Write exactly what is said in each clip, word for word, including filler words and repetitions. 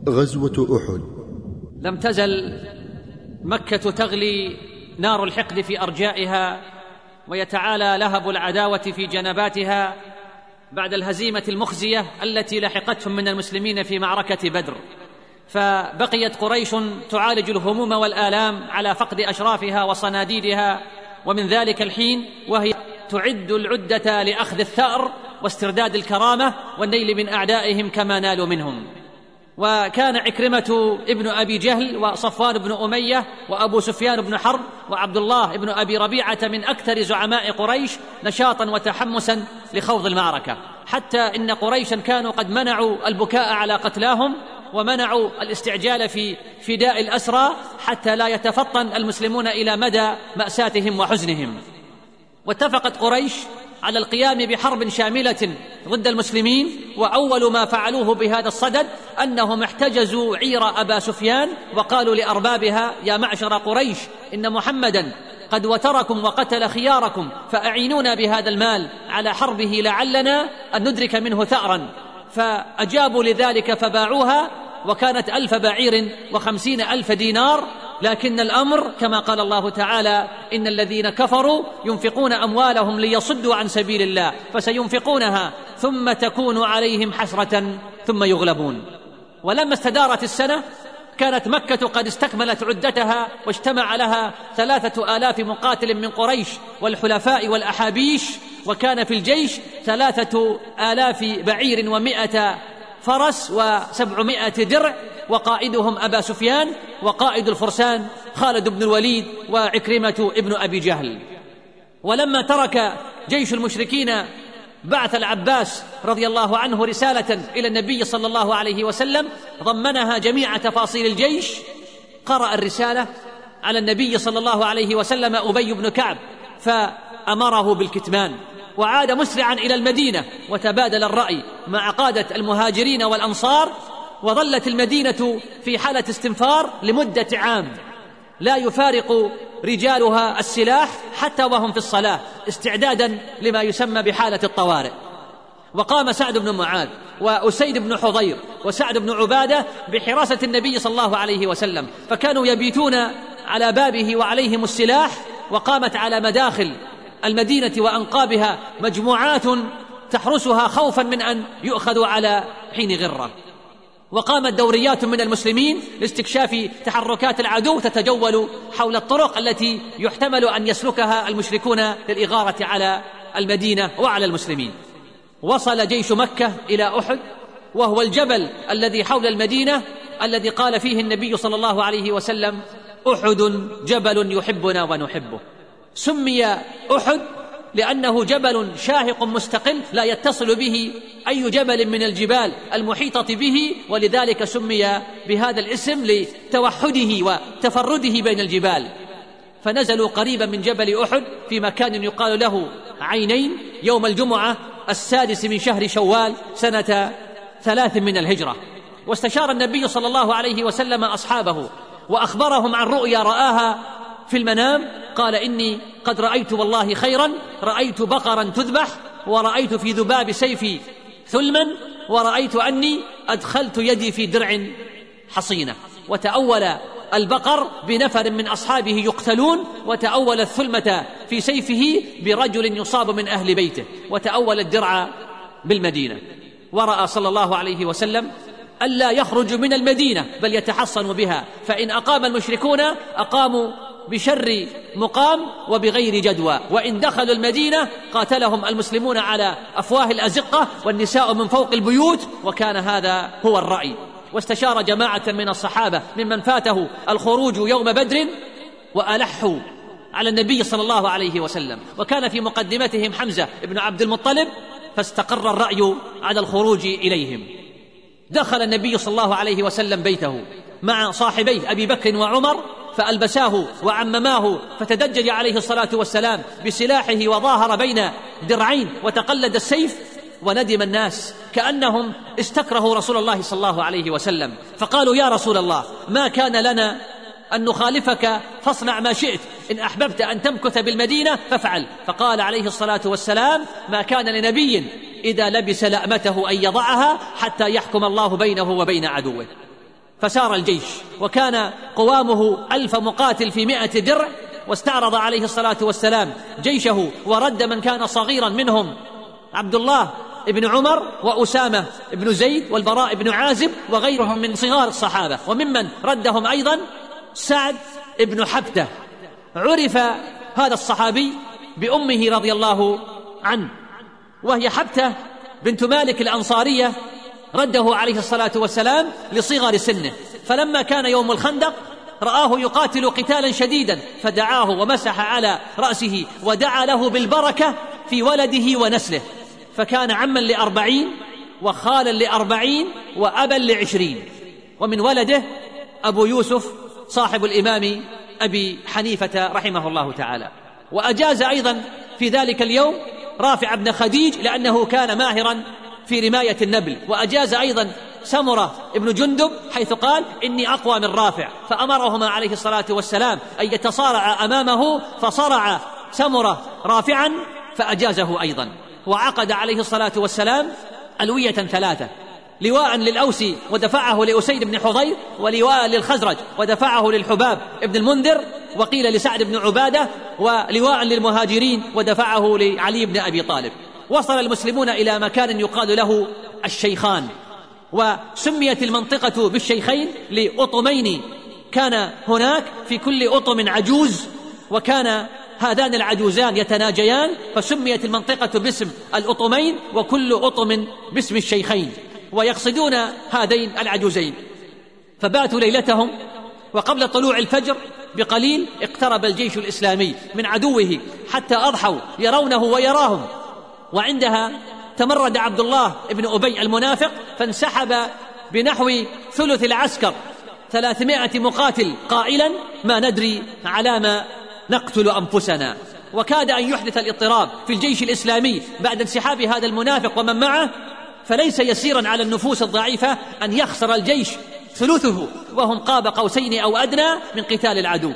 غزوة أحد. لم تزل مكة تغلي نار الحقد في أرجائها ويتعالى لهب العداوة في جنباتها بعد الهزيمة المخزية التي لحقتهم من المسلمين في معركة بدر. فبقيت قريش تعالج الهموم والآلام على فقد أشرافها وصناديدها، ومن ذلك الحين وهي تعد العدة لأخذ الثأر واسترداد الكرامة والنيل من أعدائهم كما نالوا منهم. وكان عكرمة ابن أبي جهل وصفوان بن أمية وأبو سفيان بن حرب وعبد الله بن أبي ربيعة من أكثر زعماء قريش نشاطا وتحمسا لخوض المعركة، حتى إن قريشا كانوا قد منعوا البكاء على قتلاهم ومنعوا الاستعجال في فداء الأسرى حتى لا يتفطن المسلمون إلى مدى مأساتهم وحزنهم. واتفقت قريش على القيام بحرب شاملة ضد المسلمين، وأول ما فعلوه بهذا الصدد أنهم احتجزوا عير أبا سفيان وقالوا لأربابها: يا معشر قريش، إن محمدا قد وتركم وقتل خياركم، فأعينونا بهذا المال على حربه لعلنا أن ندرك منه ثأرا. فأجابوا لذلك فباعوها، وكانت ألف بعير وخمسين ألف دينار. لكن الأمر كما قال الله تعالى: إن الذين كفروا ينفقون أموالهم ليصدوا عن سبيل الله فسينفقونها ثم تكون عليهم حسرة ثم يغلبون. ولما استدارت السنة كانت مكة قد استكملت عدتها واجتمع لها ثلاثة آلاف مقاتل من قريش والحلفاء والأحابيش، وكان في الجيش ثلاثة آلاف بعير ومائة فرس وسبعمائة درع، وقائدهم أبا سفيان، وقائد الفرسان خالد بن الوليد وعكرمة ابن أبي جهل. ولما ترك جيش المشركين بعث العباس رضي الله عنه رسالة إلى النبي صلى الله عليه وسلم ضمنها جميع تفاصيل الجيش. قرأ الرسالة على النبي صلى الله عليه وسلم أبي بن كعب فأمره بالكتمان، وعاد مسرعا إلى المدينة وتبادل الرأي مع قادة المهاجرين والأنصار. وظلت المدينة في حالة استنفار لمدة عام، لا يفارق رجالها السلاح حتى وهم في الصلاة استعدادا لما يسمى بحالة الطوارئ. وقام سعد بن معاذ وأسيد بن حضير وسعد بن عبادة بحراسة النبي صلى الله عليه وسلم، فكانوا يبيتون على بابه وعليهم السلاح. وقامت على مداخل المدينة وأنقابها مجموعات تحرسها خوفا من أن يؤخذوا على حين غرة. وقامت دوريات من المسلمين لاستكشاف تحركات العدو تتجول حول الطرق التي يحتمل أن يسلكها المشركون للإغارة على المدينة وعلى المسلمين. وصل جيش مكة إلى أحد، وهو الجبل الذي حول المدينة الذي قال فيه النبي صلى الله عليه وسلم: أحد جبل يحبنا ونحبه. سمي أحد لأنه جبل شاهق مستقل لا يتصل به أي جبل من الجبال المحيطة به، ولذلك سمي بهذا الاسم لتوحده وتفرده بين الجبال. فنزلوا قريبا من جبل أحد في مكان يقال له عينين يوم الجمعة السادس من شهر شوال سنة ثلاث من الهجرة. واستشار النبي صلى الله عليه وسلم أصحابه وأخبرهم عن رؤيا رآها في المنام. قال: إني قد رأيت والله خيرا، رأيت بقرا تذبح، ورأيت في ذباب سيفي ثلما، ورأيت أني أدخلت يدي في درع حصينة. وتأول البقر بنفر من أصحابه يقتلون، وتأول الثلمة في سيفه برجل يصاب من أهل بيته، وتأول الدرع بالمدينة. ورأى صلى الله عليه وسلم ألا يخرج من المدينة بل يتحصن بها، فإن أقام المشركون أقاموا بشر مقام وبغير جدوى، وإن دخلوا المدينة قاتلهم المسلمون على أفواه الأزقة والنساء من فوق البيوت. وكان هذا هو الرأي. واستشار جماعة من الصحابة ممن فاته الخروج يوم بدر وألحوا على النبي صلى الله عليه وسلم، وكان في مقدمتهم حمزة بن عبد المطلب، فاستقر الرأي على الخروج إليهم. دخل النبي صلى الله عليه وسلم بيته مع صاحبيه أبي بكر وعمر، فألبساه وعمماه، فتدجج عليه الصلاة والسلام بسلاحه وظاهر بين درعين وتقلد السيف. وندم الناس كأنهم استكرهوا رسول الله صلى الله عليه وسلم، فقالوا: يا رسول الله، ما كان لنا أن نخالفك، فاصنع ما شئت، إن أحببت أن تمكث بالمدينة فافعل. فقال عليه الصلاة والسلام: ما كان لنبي إذا لبس لأمته أن يضعها حتى يحكم الله بينه وبين عدوه. فسار الجيش، وكان قوامه ألف مقاتل في مئة درع، واستعرض عليه الصلاة والسلام جيشه ورد من كان صغيرا منهم عبد الله ابن عمر وأسامة ابن زيد والبراء ابن عازب وغيرهم من صغار الصحابة، وممن ردهم أيضا سعد ابن حبتة. عرف هذا الصحابي بأمه رضي الله عنه، وهي حبتة بنت مالك الأنصارية، رده عليه الصلاة والسلام لصغر سنه، فلما كان يوم الخندق رآه يقاتل قتالا شديدا فدعاه ومسح على رأسه ودعا له بالبركة في ولده ونسله، فكان عما لأربعين وخالا لأربعين وأبا لعشرين. ومن ولده أبو يوسف صاحب الإمام أبي حنيفة رحمه الله تعالى. وأجاز أيضا في ذلك اليوم رافع بن خديج لأنه كان ماهرا في رماية النبل، وأجاز أيضا سمرة ابن جندب حيث قال إني أقوى من رافع، فأمرهما عليه الصلاة والسلام أن يتصارع أمامه، فصرع سمرة رافعا فأجازه أيضا. وعقد عليه الصلاة والسلام ألوية ثلاثة، لواء للأوس ودفعه لأسيد بن حضير، ولواء للخزرج ودفعه للحباب ابن المنذر، وقيل لسعد بن عبادة، ولواء للمهاجرين ودفعه لعلي بن أبي طالب. وصل المسلمون إلى مكان يقال له الشيخان، وسميت المنطقة بالشيخين لأطمين كان هناك في كل أطم عجوز، وكان هذان العجوزان يتناجيان، فسميت المنطقة باسم الأطمين وكل أطم باسم الشيخين، ويقصدون هذين العجوزين. فباتوا ليلتهم، وقبل طلوع الفجر بقليل اقترب الجيش الإسلامي من عدوه حتى أضحوا يرونه ويراهم، وعندها تمرد عبد الله بن أبي المنافق فانسحب بنحو ثلث العسكر ثلاثمائة مقاتل قائلا ما ندري على ما نقتل أنفسنا. وكاد أن يحدث الاضطراب في الجيش الإسلامي بعد انسحاب هذا المنافق ومن معه، فليس يسيرا على النفوس الضعيفة أن يخسر الجيش ثلثه وهم قاب قوسين أو أدنى من قتال العدو.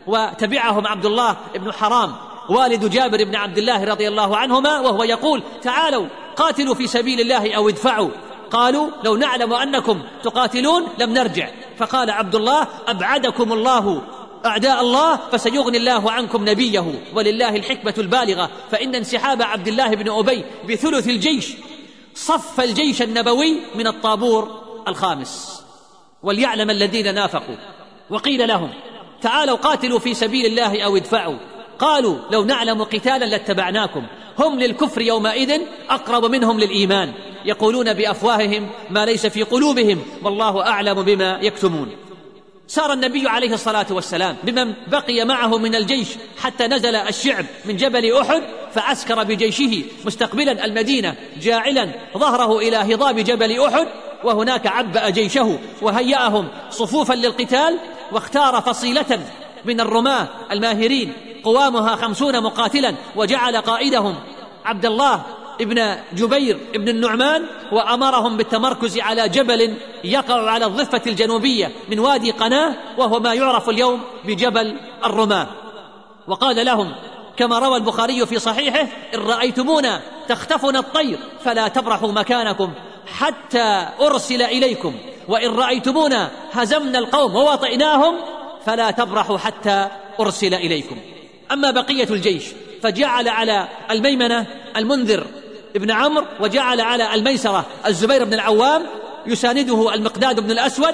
وتبعهم عبد الله بن حرام والد جابر بن عبد الله رضي الله عنهما وهو يقول تعالوا قاتلوا في سبيل الله أو ادفعوا، قالوا لو نعلم أنكم تقاتلون لم نرجع، فقال عبد الله أبعدكم الله أعداء الله فسيغني الله عنكم نبيه، ولله الحكمة البالغة، فإن انسحاب عبد الله بن أبي بثلث الجيش صف الجيش النبوي من الطابور الخامس. وليعلم الذين نافقوا. وقيل لهم تعالوا قاتلوا في سبيل الله أو ادفعوا، قالوا لو نعلم قتالا لاتبعناكم، هم للكفر يومئذ أقرب منهم للإيمان، يقولون بأفواههم ما ليس في قلوبهم والله أعلم بما يكتمون. سار النبي عليه الصلاة والسلام بمن بقي معه من الجيش حتى نزل الشعب من جبل أحد، فعسكر بجيشه مستقبلا المدينة جاعلا ظهره إلى هضاب جبل أحد، وهناك عبأ جيشه وهيأهم صفوفا للقتال، واختار فصيلة من الرماة الماهرين قوامها خمسون مقاتلا، وجعل قائدهم عبد الله ابن جبير ابن النعمان، وأمرهم بالتمركز على جبل يقع على الضفة الجنوبية من وادي قناه، وهو ما يعرف اليوم بجبل الرماة. وقال لهم كما روى البخاري في صحيحه إن رأيتمونا تختفنا الطير فلا تبرحوا مكانكم حتى أرسل إليكم، وإن رأيتمونا هزمنا القوم ووطئناهم فلا تبرحوا حتى أرسل إليكم. أما بقية الجيش فجعل على الميمنة المنذر ابن عمرو، وجعل على الميسرة الزبير بن العوام يسانده المقداد بن الأسود،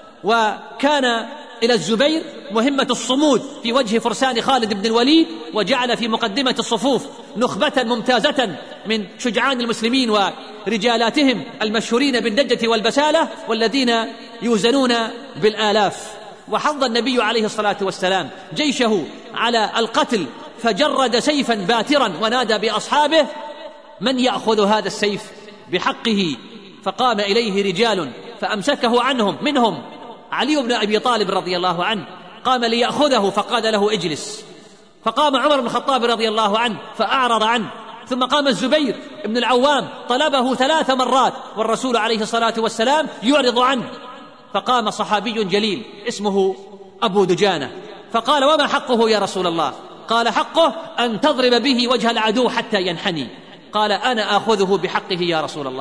وكان إلى الزبير مهمة الصمود في وجه فرسان خالد بن الوليد، وجعل في مقدمة الصفوف نخبة ممتازة من شجعان المسلمين ورجالاتهم المشهورين بالدجة والبسالة والذين يوزنون بالآلاف. وحض النبي عليه الصلاة والسلام جيشه على القتل، فجرد سيفا باترا ونادى بأصحابه من يأخذ هذا السيف بحقه؟ فقام إليه رجال فأمسكه عنهم، منهم علي بن أبي طالب رضي الله عنه قام ليأخذه فقال له اجلس، فقام عمر بن الخطاب رضي الله عنه فأعرض عنه، ثم قام الزبير بن العوام طلبه ثلاث مرات والرسول عليه الصلاة والسلام يعرض عنه، فقام صحابي جليل اسمه أبو دجانة فقال وما حقه يا رسول الله؟ قال حقه أن تضرب به وجه العدو حتى ينحني. قال أنا آخذه بحقه يا رسول الله.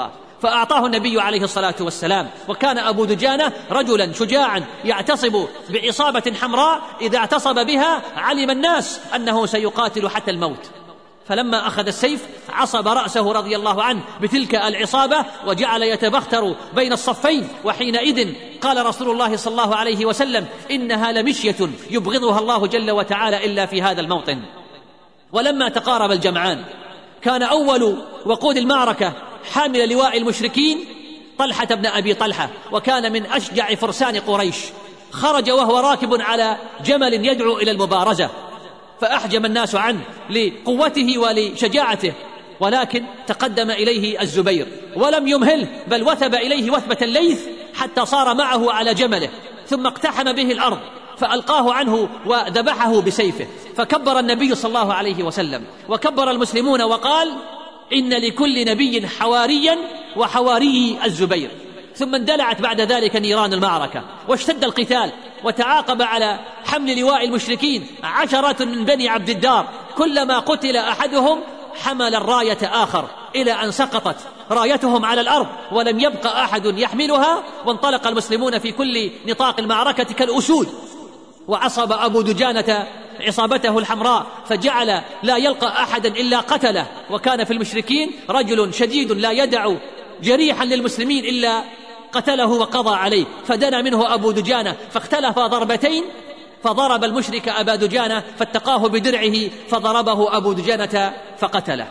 فأعطاه النبي عليه الصلاة والسلام. وكان أبو دجانة رجلا شجاعا يعتصب بعصابة حمراء إذا اعتصب بها علم الناس أنه سيقاتل حتى الموت. فلما أخذ السيف عصب رأسه رضي الله عنه بتلك العصابة وجعل يتبختر بين الصفين. وحينئذ قال رسول الله صلى الله عليه وسلم: إنها لمشية يبغضها الله جل وتعالى إلا في هذا الموطن. ولما تقارب الجمعان كان أول وقود المعركة حامل لواء المشركين طلحة بن أبي طلحة، وكان من أشجع فرسان قريش. خرج وهو راكب على جمل يدعو إلى المبارزة، فأحجم الناس عنه لقوته ولشجاعته، ولكن تقدم إليه الزبير ولم يمهله، بل وثب إليه وثبة الليث حتى صار معه على جمله، ثم اقتحم به الأرض فألقاه عنه وذبحه بسيفه. فكبر النبي صلى الله عليه وسلم وكبر المسلمون وقال: إن لكل نبي حواريا وحواري الزبير. ثم اندلعت بعد ذلك نيران المعركة واشتد القتال، وتعاقب على حمل لواء المشركين عشرة من بني عبد الدار، كلما قتل أحدهم حمل الراية آخر، إلى أن سقطت رايتهم على الأرض ولم يبق أحد يحملها، وانطلق المسلمون في كل نطاق المعركة كالأسود. وعصب أبو دجانة عصابته الحمراء فجعل لا يلقى أحدا إلا قتله. وكان في المشركين رجل شديد لا يدع جريحا للمسلمين إلا قتله وقضى عليه، فدنا منه أبو دجانة فاختلف ضربتين، فضرب المشرك أبا دجانة فاتقاه بدرعه فضربه أبو دجانة فقتله.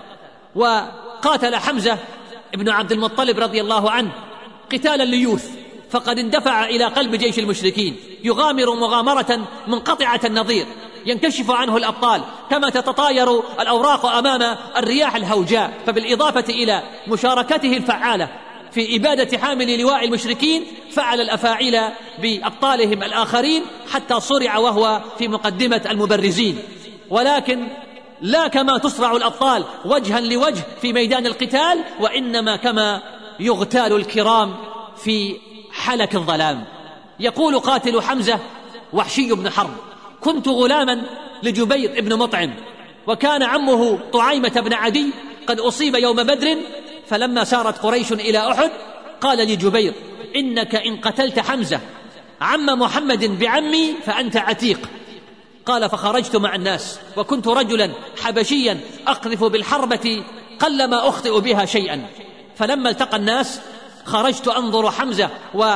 وقاتل حمزة ابن عبد المطلب رضي الله عنه قتال الليوث، فقد اندفع إلى قلب جيش المشركين يغامر مغامرة منقطعة النظير، ينكشف عنه الأبطال كما تتطاير الأوراق أمام الرياح الهوجاء. فبالإضافة إلى مشاركته الفعالة في إبادة حامل لواء المشركين فعل الأفاعيل بأبطالهم الآخرين حتى صرع وهو في مقدمة المبرزين. ولكن لا كما تصرع الأبطال وجها لوجه في ميدان القتال، وإنما كما يغتال الكرام في حلك الظلام. يقول قاتل حمزة وحشي بن حرب: كنت غلاما لجبير بن مطعم، وكان عمه طعيمة بن عدي قد أصيب يوم بدر، فلما سارت قريش إلى أحد قال لجبير: إنك إن قتلت حمزة عم محمد بعمي فأنت عتيق. قال: فخرجت مع الناس، وكنت رجلا حبشيا أقذف بالحربة قلما أخطئ بها شيئا، فلما التقى الناس خرجت أنظر حمزة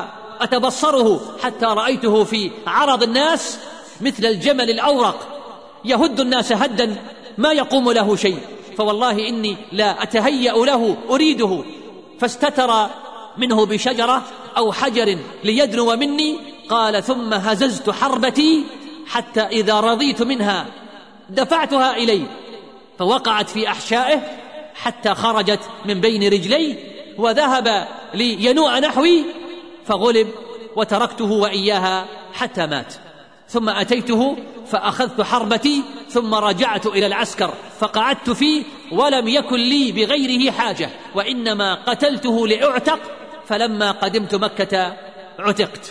وأتبصره حتى رأيته في عرض الناس مثل الجمل الأورق يهد الناس هدا ما يقوم له شيء، فوالله إني لا أتهيأ له أريده، فاستتر منه بشجرة أو حجر ليدنو مني. قال: ثم هززت حربتي حتى إذا رضيت منها دفعتها إليه، فوقعت في أحشائه حتى خرجت من بين رجليه، وذهب لينوء نحوي فغلب، وتركته وإياها حتى مات. ثم أتيته فأخذت حربتي ثم رجعت إلى العسكر فقعدت فيه، ولم يكن لي بغيره حاجة، وإنما قتلته لأعتق، فلما قدمت مكة عتقت.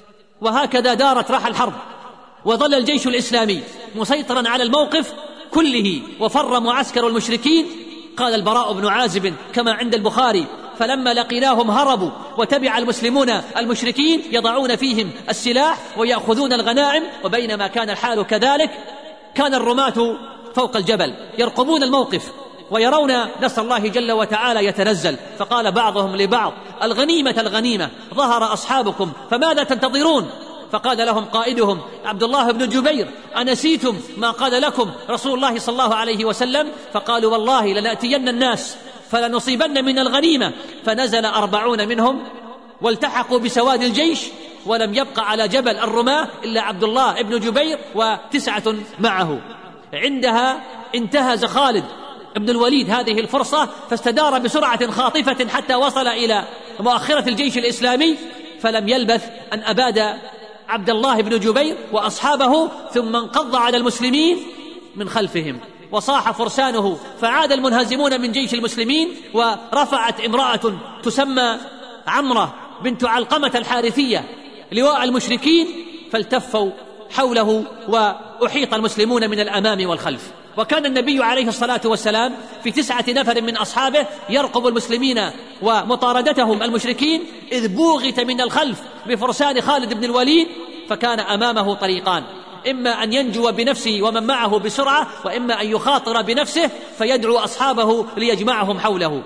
وهكذا دارت راح الحرب، وظل الجيش الإسلامي مسيطرا على الموقف كله، وفر معسكر المشركين. قال البراء بن عازب كما عند البخاري: فلما لقيناهم هربوا، وتبع المسلمون المشركين يضعون فيهم السلاح ويأخذون الغنائم. وبينما كان الحال كذلك كان الرماة فوق الجبل يرقبون الموقف ويرون نصر الله جل وتعالى يتنزل. فقال بعضهم لبعض: الغنيمة الغنيمة، ظهر أصحابكم فماذا تنتظرون؟ فقال لهم قائدهم عبد الله بن جبير: أنسيتم ما قال لكم رسول الله صلى الله عليه وسلم؟ فقالوا: والله لنأتين الناس فلنصيبن من الغنيمة. فنزل أربعون منهم والتحقوا بسواد الجيش، ولم يبق على جبل الرماة إلا عبد الله بن جبير وتسعة معه. عندها انتهز خالد ابن الوليد هذه الفرصة فاستدار بسرعة خاطفة حتى وصل إلى مؤخرة الجيش الإسلامي، فلم يلبث أن أباد عبد الله بن جبير وأصحابه، ثم انقض على المسلمين من خلفهم وصاح فرسانه، فعاد المنهزمون من جيش المسلمين. ورفعت امرأة تسمى عمرة بنت علقمة الحارثية لواء المشركين، فالتفوا حوله وأحيط المسلمون من الأمام والخلف. وكان النبي عليه الصلاة والسلام في تسعة نفر من أصحابه يرقب المسلمين ومطاردتهم المشركين، إذ بوغت من الخلف بفرسان خالد بن الوليد، فكان أمامه طريقان: إما أن ينجو بنفسه ومن معه بسرعة، وإما أن يخاطر بنفسه فيدعو أصحابه ليجمعهم حوله.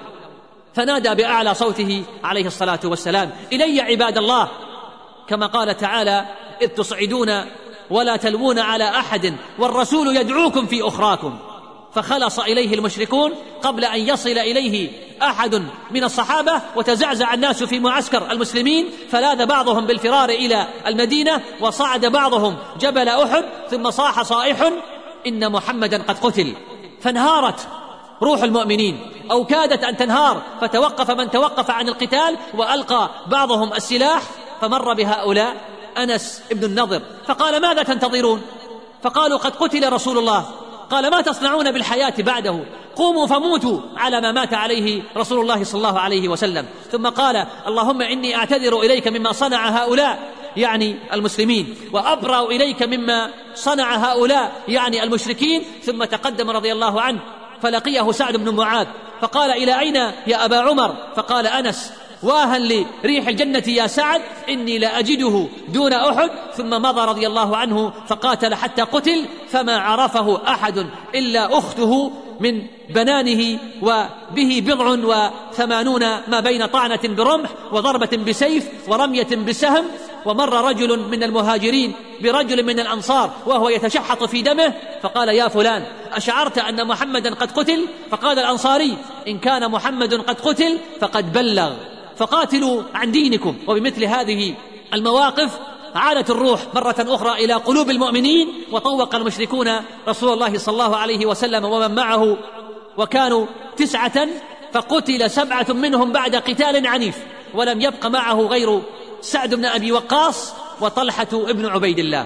فنادى بأعلى صوته عليه الصلاة والسلام: إلي عباد الله، كما قال تعالى: إذ تصعدون ولا تلوون على أحد والرسول يدعوكم في أخراكم. فخلص إليه المشركون قبل أن يصل إليه أحد من الصحابة، وتزعزع الناس في معسكر المسلمين، فلاذ بعضهم بالفرار إلى المدينة، وصعد بعضهم جبل أحد، ثم صاح صائح: إن محمدا قد قتل. فانهارت روح المؤمنين، أو كادت أن تنهار، فتوقف من توقف عن القتال، وألقى بعضهم السلاح. فمر بهؤلاء أنس بن النضر فقال: ماذا تنتظرون؟ فقالوا: قد قتل رسول الله. قال: ما تصنعون بالحياة بعده؟ قوموا فموتوا على ما مات عليه رسول الله صلى الله عليه وسلم. ثم قال: اللهم إني أعتذر إليك مما صنع هؤلاء، يعني المسلمين، وأبرأ إليك مما صنع هؤلاء، يعني المشركين. ثم تقدم رضي الله عنه فلقيه سعد بن معاذ فقال: إلى أين يا أبا عمر؟ فقال أنس: واها لريح الجنة يا سعد، إني لأجده دون أحد. ثم مضى رضي الله عنه فقاتل حتى قتل، فما عرفه أحد إلا أخته من بنانه، وبه بضع وثمانون ما بين طعنة برمح وضربة بسيف ورمية بسهم. ومر رجل من المهاجرين برجل من الأنصار وهو يتشحط في دمه، فقال: يا فلان، أشعرت أن محمدا قد قتل؟ فقال الأنصاري: إن كان محمد قد قتل فقد بلغ، فقاتلوا عن دينكم. وبمثل هذه المواقف عادت الروح مرة أخرى إلى قلوب المؤمنين، وطوق المشركون رسول الله صلى الله عليه وسلم ومن معه، وكانوا تسعة، فقتل سبعة منهم بعد قتال عنيف، ولم يبق معه غير سعد بن أبي وقاص وطلحة ابن عبيد الله.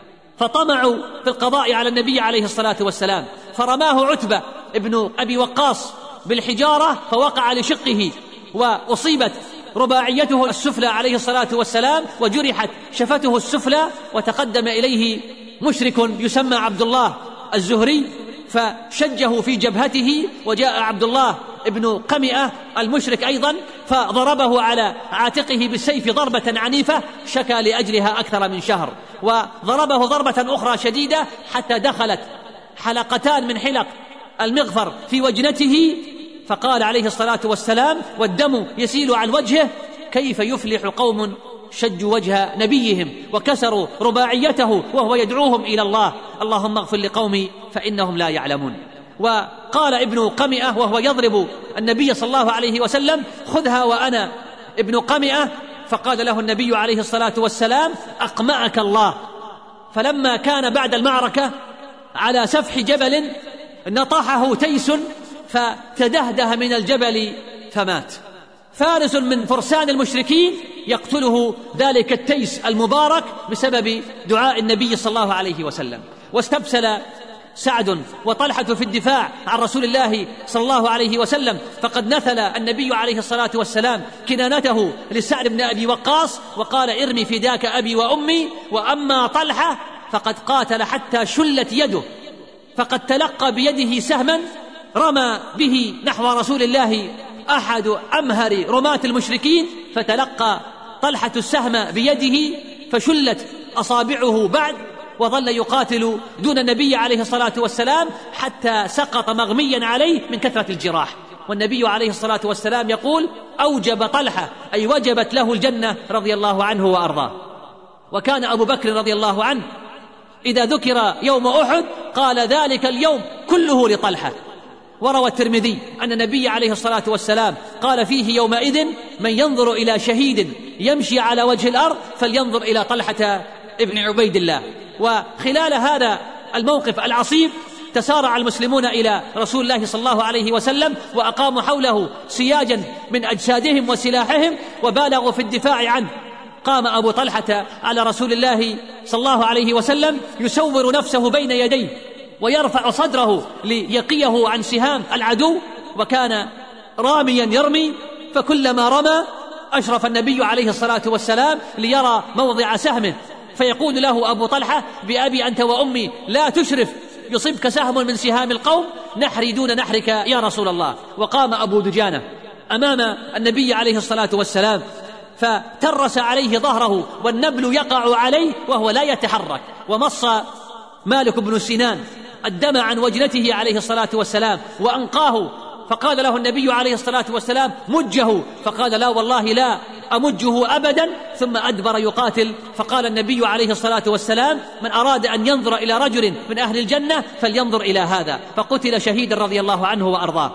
فطمعوا في القضاء على النبي عليه الصلاة والسلام، فرماه عتبة ابن أبي وقاص بالحجارة فوقع لشقه، وأصيبت رباعيته السفلى عليه الصلاة والسلام، وجرحت شفته السفلى. وتقدم إليه مشرك يسمى عبد الله الزهري فشجه في جبهته، وجاء عبد الله ابن قمئة المشرك أيضا فضربه على عاتقه بالسيف ضربة عنيفة شكى لأجلها أكثر من شهر، وضربه ضربة أخرى شديدة حتى دخلت حلقتان من حلق المغفر في وجنته، فقال عليه الصلاة والسلام والدم يسيل عن وجهه: كيف يفلح قوم شجوا وجه نبيهم وكسروا رباعيته وهو يدعوهم إلى الله، اللهم اغفر لقومي فإنهم لا يعلمون. وقال ابن قمئة وهو يضرب النبي صلى الله عليه وسلم: خذها وأنا ابن قمئة. فقال له النبي عليه الصلاة والسلام: أقمعك الله. فلما كان بعد المعركة على سفح جبل نطحه تيس فتدهده من الجبل فمات. فارس من فرسان المشركين يقتله ذلك التيس المبارك بسبب دعاء النبي صلى الله عليه وسلم. واستبسل سعد وطلحة في الدفاع عن رسول الله صلى الله عليه وسلم، فقد نثل النبي عليه الصلاة والسلام كنانته لسعد بن أبي وقاص وقال: ارمي فداك أبي وأمي. وأما طلحة فقد قاتل حتى شلت يده، فقد تلقى بيده سهما رمى به نحو رسول الله أحد أمهر رماة المشركين، فتلقى طلحة السهم بيده فشلت أصابعه بعد، وظل يقاتل دون النبي عليه الصلاة والسلام حتى سقط مغميا عليه من كثرة الجراح. والنبي عليه الصلاة والسلام يقول: أوجب طلحة، أي وجبت له الجنة رضي الله عنه وأرضاه. وكان أبو بكر رضي الله عنه إذا ذكر يوم أحد قال: ذلك اليوم كله لطلحة. وروى الترمذي أن النبي عليه الصلاة والسلام قال فيه يومئذ: من ينظر إلى شهيد يمشي على وجه الأرض فلينظر إلى طلحة ابن عبيد الله. وخلال هذا الموقف العصيب تسارع المسلمون إلى رسول الله صلى الله عليه وسلم، وأقاموا حوله سياجا من أجسادهم وسلاحهم، وبالغوا في الدفاع عنه. قام أبو طلحة على رسول الله صلى الله عليه وسلم يسور نفسه بين يديه ويرفع صدره ليقيه عن سهام العدو، وكان راميا يرمي، فكلما رمى أشرف النبي عليه الصلاة والسلام ليرى موضع سهمه، فيقول له أبو طلحة: بأبي أنت وأمي لا تشرف يصبك سهم من سهام القوم نحري دون نحرك يا رسول الله. وقام أبو دجانة أمام النبي عليه الصلاة والسلام فترس عليه ظهره والنبل يقع عليه وهو لا يتحرك، ومص مالك بن سنان الدم عن وجنته عليه الصلاة والسلام وأنقاه، فقال له النبي عليه الصلاة والسلام مجه، فقال لا والله لا أمجه أبدا، ثم أدبر يقاتل. فقال النبي عليه الصلاة والسلام من أراد أن ينظر إلى رجل من أهل الجنة فلينظر إلى هذا، فقتل شهيدا رضي الله عنه وأرضاه.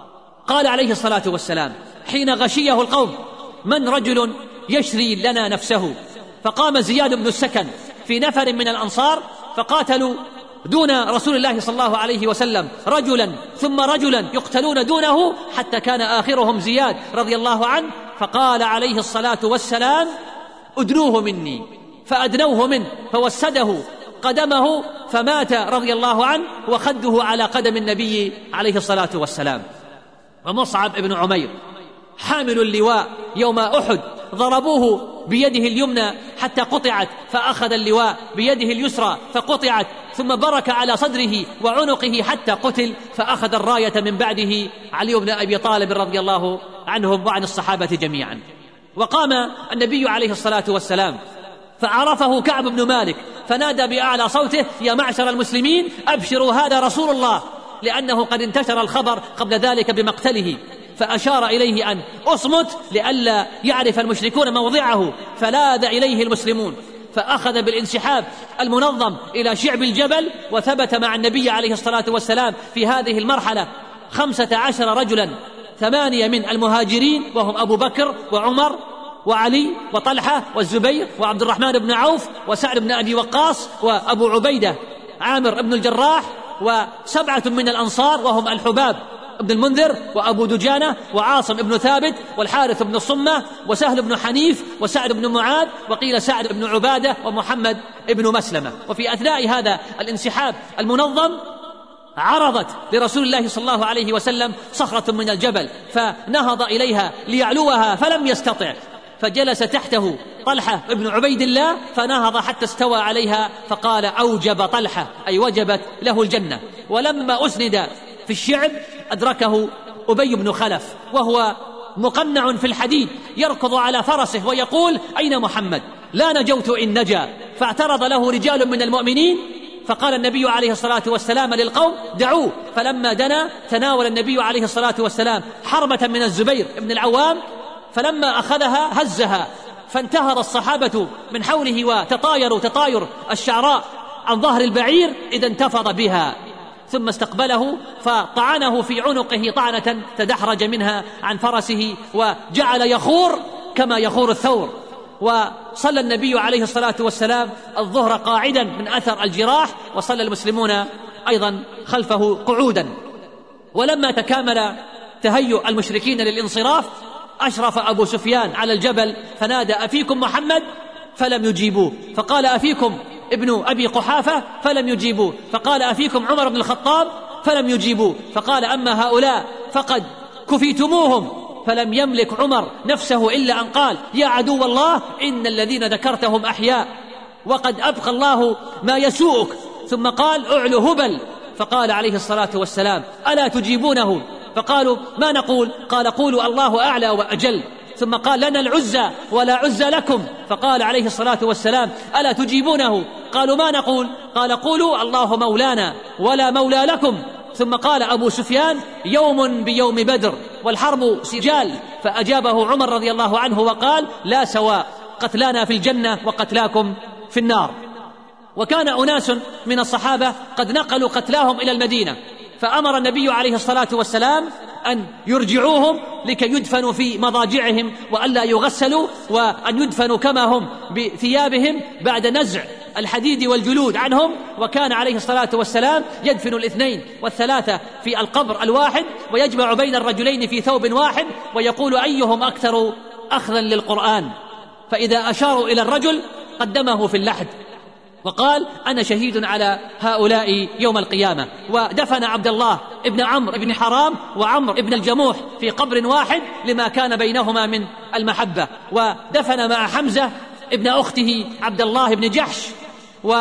قال عليه الصلاة والسلام حين غشيه القوم من رجل يشري لنا نفسه؟ فقام زياد بن السكن في نفر من الأنصار فقاتلوا دون رسول الله صلى الله عليه وسلم رجلا ثم رجلا يقتلون دونه حتى كان آخرهم زياد رضي الله عنه، فقال عليه الصلاة والسلام أدنوه مني، فأدنوه منه فوسده قدمه فمات رضي الله عنه وخده على قدم النبي عليه الصلاة والسلام. ومصعب بن عمير حامل اللواء يوم أحد ضربوه بيده اليمنى حتى قطعت، فأخذ اللواء بيده اليسرى فقطعت، ثم برك على صدره وعنقه حتى قتل، فأخذ الراية من بعده علي بن أبي طالب رضي الله عنهم وعن الصحابة جميعا. وقام النبي عليه الصلاة والسلام فعرفه كعب بن مالك فنادى بأعلى صوته يا معشر المسلمين أبشروا هذا رسول الله، لأنه قد انتشر الخبر قبل ذلك بمقتله، فأشار إليه أن أصمت لئلا يعرف المشركون موضعه، فلاذ إليه المسلمون، فأخذ بالانسحاب المنظم إلى شعب الجبل، وثبت مع النبي عليه الصلاة والسلام في هذه المرحلة خمسة عشر رجلا، ثمانية من المهاجرين وهم أبو بكر وعمر وعلي وطلحة والزبير وعبد الرحمن بن عوف وسعد بن أبي وقاص وأبو عبيدة عامر بن الجراح، وسبعة من الأنصار وهم الحباب ابن المنذر وأبو دجانة وعاصم بن ثابت والحارث بن الصمة وسهل بن حنيف وسعد بن معاذ، وقيل سعد بن عبادة ومحمد بن مسلمة. وفي أثناء هذا الانسحاب المنظم عرضت لرسول الله صلى الله عليه وسلم صخرة من الجبل فنهض إليها ليعلوها فلم يستطع، فجلس تحته طلحة بن عبيد الله فنهض حتى استوى عليها، فقال أوجب طلحة أي وجبت له الجنة. ولما أسند في الشعب أدركه أبي بن خلف وهو مقنع في الحديد يركض على فرسه ويقول أين محمد؟ لا نجوت إن نجا. فاعترض له رجال من المؤمنين، فقال النبي عليه الصلاة والسلام للقوم دعوه، فلما دنا تناول النبي عليه الصلاة والسلام حربة من الزبير بن العوام، فلما أخذها هزها فانتهض الصحابة من حوله وتطايروا تطاير الشعراء عن ظهر البعير إذا انتفض بها، ثم استقبله فطعنه في عنقه طعنة تدحرج منها عن فرسه وجعل يخور كما يخور الثور. وصلى النبي عليه الصلاة والسلام الظهر قاعدا من أثر الجراح، وصلى المسلمون أيضا خلفه قعودا. ولما تكامل تهيؤ المشركين للانصراف أشرف أبو سفيان على الجبل فنادى أفيكم محمد؟ فلم يجيبوه، فقال أفيكم ابن أبي قحافة؟ فلم يجيبوه، فقال أفيكم عمر بن الخطاب؟ فلم يجيبوه، فقال أما هؤلاء فقد كفيتموهم. فلم يملك عمر نفسه إلا أن قال يا عدو الله إن الذين ذكرتهم أحياء وقد أبقى الله ما يسوءك، ثم قال أعلو هبل، فقال عليه الصلاة والسلام ألا تجيبونه؟ فقالوا ما نقول؟ قال قولوا الله أعلى وأجل. ثم قال لنا العزى ولا عزى لكم، فقال عليه الصلاة والسلام ألا تجيبونه؟ قالوا ما نقول؟ قال قولوا الله مولانا ولا مولى لكم. ثم قال أبو سفيان يوم بيوم بدر والحرب سجال، فأجابه عمر رضي الله عنه وقال لا سواء، قتلانا في الجنة وقتلاكم في النار. وكان أناس من الصحابة قد نقلوا قتلاهم إلى المدينة، فأمر النبي عليه الصلاة والسلام أن يرجعوهم لكي يدفنوا في مضاجعهم وألا يغسلوا، وأن يدفنوا كما هم بثيابهم بعد نزع الحديد والجلود عنهم. وكان عليه الصلاة والسلام يدفن الاثنين والثلاثة في القبر الواحد، ويجمع بين الرجلين في ثوب واحد، ويقول أيهم أكثر أخذا للقرآن، فإذا أشاروا إلى الرجل قدمه في اللحد وقال أنا شهيد على هؤلاء يوم القيامة. ودفن عبد الله ابن عمرو ابن حرام وعمرو ابن الجموح في قبر واحد لما كان بينهما من المحبة. ودفن مع حمزة ابن أخته عبد الله بن جحش،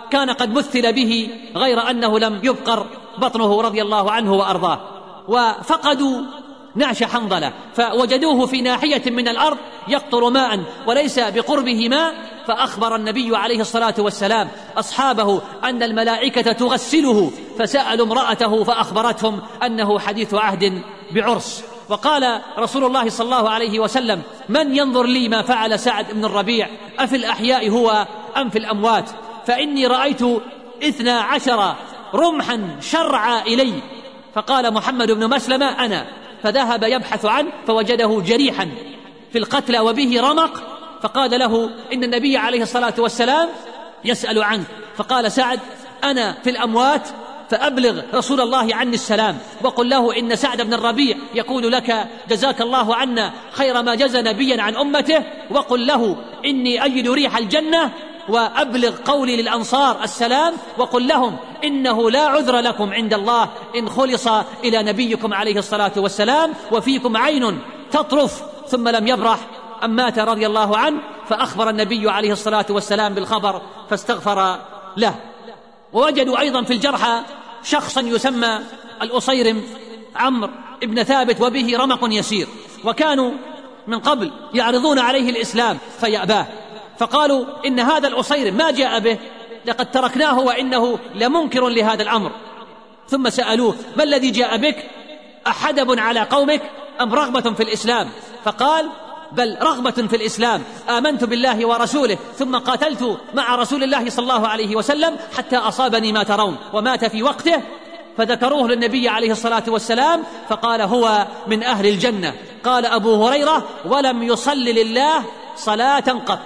وكان قد مثل به غير أنه لم يبقر بطنه رضي الله عنه وأرضاه. وفقدوا نعش حنظلة فوجدوه في ناحية من الأرض يقطر ماء وليس بقربه ماء، فأخبر النبي عليه الصلاة والسلام أصحابه أن الملائكة تغسله، فسألوا امرأته فأخبرتهم أنه حديث عهد بعرس. وقال رسول الله صلى الله عليه وسلم: من ينظر لي ما فعل سعد بن الربيع، أفي الأحياء هو أم في الأموات؟ فإني رأيت اثنا عشر رمحا شرعا إلي. فقال محمد بن مسلمة: أنا. فذهب يبحث عنه فوجده جريحا في القتلى وبه رمق، فقال له: إن النبي عليه الصلاة والسلام يسأل عنك. فقال سعد: أنا في الأموات، فأبلغ رسول الله عني السلام وقل له إن سعد بن الربيع يقول لك جزاك الله عنا خير ما جزى نبيا عن أمته، وقل له إني أجد ريح الجنة، وأبلغ قولي للأنصار السلام وقل لهم إنه لا عذر لكم عند الله إن خلص إلى نبيكم عليه الصلاة والسلام وفيكم عين تطرف. ثم لم يبرح أم مات رضي الله عنه، فأخبر النبي عليه الصلاة والسلام بالخبر فاستغفر له. ووجدوا أيضا في الجرحى شخصا يسمى الأصيرم عمرو ابن ثابت وبه رمق يسير، وكانوا من قبل يعرضون عليه الإسلام فيأباه، فقالوا: إن هذا الأصيرم ما جاء به، لقد تركناه وإنه لمنكر لهذا الأمر. ثم سألوه: ما الذي جاء بك؟ أحدب على قومك أم رغبة في الإسلام؟ فقال: بل رغبة في الإسلام، آمنت بالله ورسوله ثم قاتلت مع رسول الله صلى الله عليه وسلم حتى أصابني ما ترون، ومات في وقته. فذكروه للنبي عليه الصلاة والسلام فقال: هو من أهل الجنة. قال أبو هريرة: ولم يصل لله صلاة قط.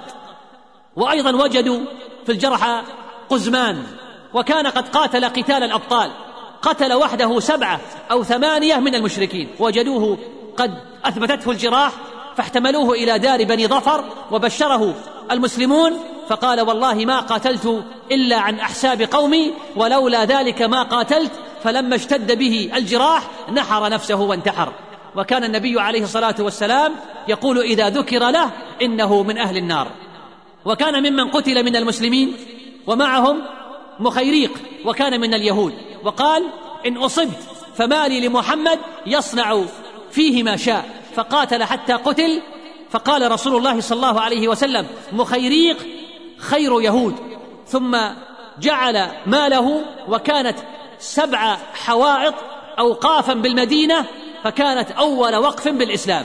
وأيضا وجدوا في الجرحى قزمان، وكان قد قاتل قتال الأبطال، قتل وحده سبعة أو ثمانية من المشركين، وجدوه قد أثبتته الجراح فاحتملوه إلى دار بني ظفر وبشره المسلمون، فقال: والله ما قاتلت إلا عن أحساب قومي، ولولا ذلك ما قاتلت. فلما اشتد به الجراح نحر نفسه وانتحر. وكان النبي عليه الصلاة والسلام يقول إذا ذكر له إنه من أهل النار. وكان ممن قتل من المسلمين ومعهم مخيريق، وكان من اليهود، وقال: إن أصبت فما لي لمحمد يصنع فيه ما شاء، فقاتل حتى قتل. فقال رسول الله صلى الله عليه وسلم: مخيريق خير يهود. ثم جعل ماله، وكانت سبع حوائط أوقافا بالمدينة، فكانت أول وقف بالإسلام.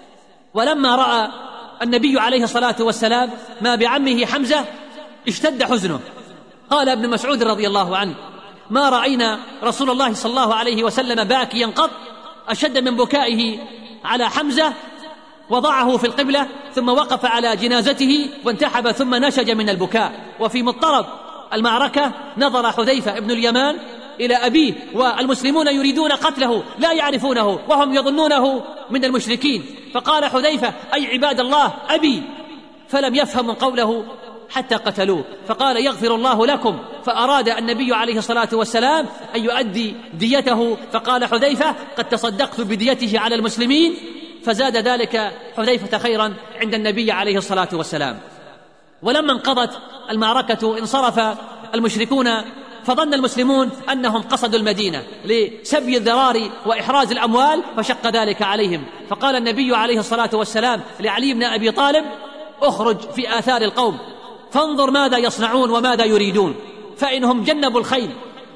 ولما رأى النبي عليه الصلاة والسلام ما بعمه حمزة اشتد حزنه. قال ابن مسعود رضي الله عنه: ما رأينا رسول الله صلى الله عليه وسلم باكيا قط أشد من بكائه على حمزة. وضعه في القبلة ثم وقف على جنازته وانتحب ثم نشج من البكاء. وفي مضطرب المعركة نظر حذيفة بن اليمان إلى أبيه والمسلمون يريدون قتله لا يعرفونه وهم يظنونه من المشركين، فقال حذيفة: أي عباد الله أبي، فلم يفهموا قوله حتى قتلوه، فقال: يغفر الله لكم. فأراد النبي عليه الصلاة والسلام أن يؤدي ديته، فقال حذيفة: قد تصدقت بديته على المسلمين. فزاد ذلك حذيفة خيرا عند النبي عليه الصلاة والسلام. ولما انقضت المعركة انصرف المشركون، فظن المسلمون أنهم قصدوا المدينة لسبي الذرار وإحراز الأموال، فشق ذلك عليهم. فقال النبي عليه الصلاة والسلام لعلي بن أبي طالب: اخرج في آثار القوم فانظر ماذا يصنعون وماذا يريدون، فإنهم جنبوا الخيل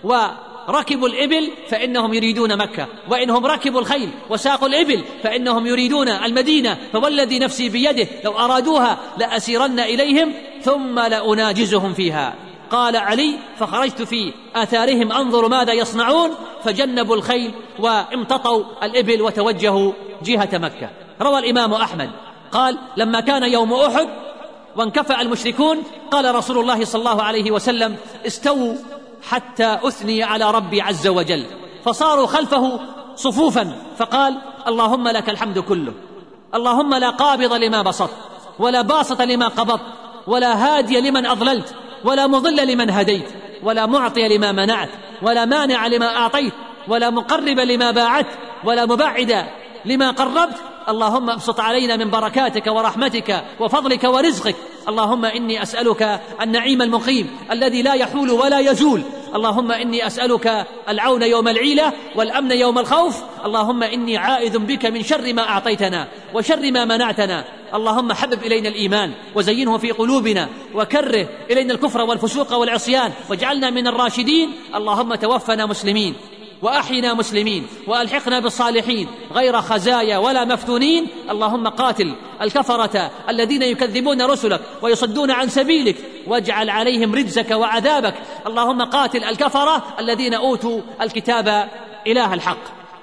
وركبوا الإبل فإنهم يريدون مكة، وإنهم ركبوا الخيل وساقوا الإبل فإنهم يريدون المدينة، فوالذي نفسي بيده لو أرادوها لأسيرن إليهم ثم لأناجزهم فيها. قال علي: فخرجت في آثارهم أنظر ماذا يصنعون، فجنبوا الخيل وامتطوا الإبل وتوجهوا جهة مكة. روى الإمام أحمد قال: لما كان يوم أحد وانكفأ المشركون قال رسول الله صلى الله عليه وسلم: استووا حتى أثني على ربي عز وجل. فصاروا خلفه صفوفا، فقال: اللهم لك الحمد كله، اللهم لا قابض لما بسطت ولا باسط لما قبضت ولا هادي لمن أضللت ولا مضل لمن هديت ولا معطي لما منعت ولا مانع لما أعطيت ولا مقرب لما باعت ولا مبعد لما قربت. اللهم ابسط علينا من بركاتك ورحمتك وفضلك ورزقك اللهم إني أسألك النعيم المقيم الذي لا يحول ولا يزول. اللهم إني أسألك العون يوم العيلة والأمن يوم الخوف. اللهم إني عائذ بك من شر ما أعطيتنا وشر ما منعتنا. اللهم حبب إلينا الإيمان وزينه في قلوبنا وكره إلينا الكفر والفسوق والعصيان واجعلنا من الراشدين. اللهم توفنا مسلمين وأحينا مسلمين وألحقنا بالصالحين غير خزايا ولا مفتونين. اللهم قاتل الكفرة الذين يكذبون رسلك ويصدون عن سبيلك واجعل عليهم رجزك وعذابك. اللهم قاتل الكفرة الذين أوتوا الكتاب إله الحق.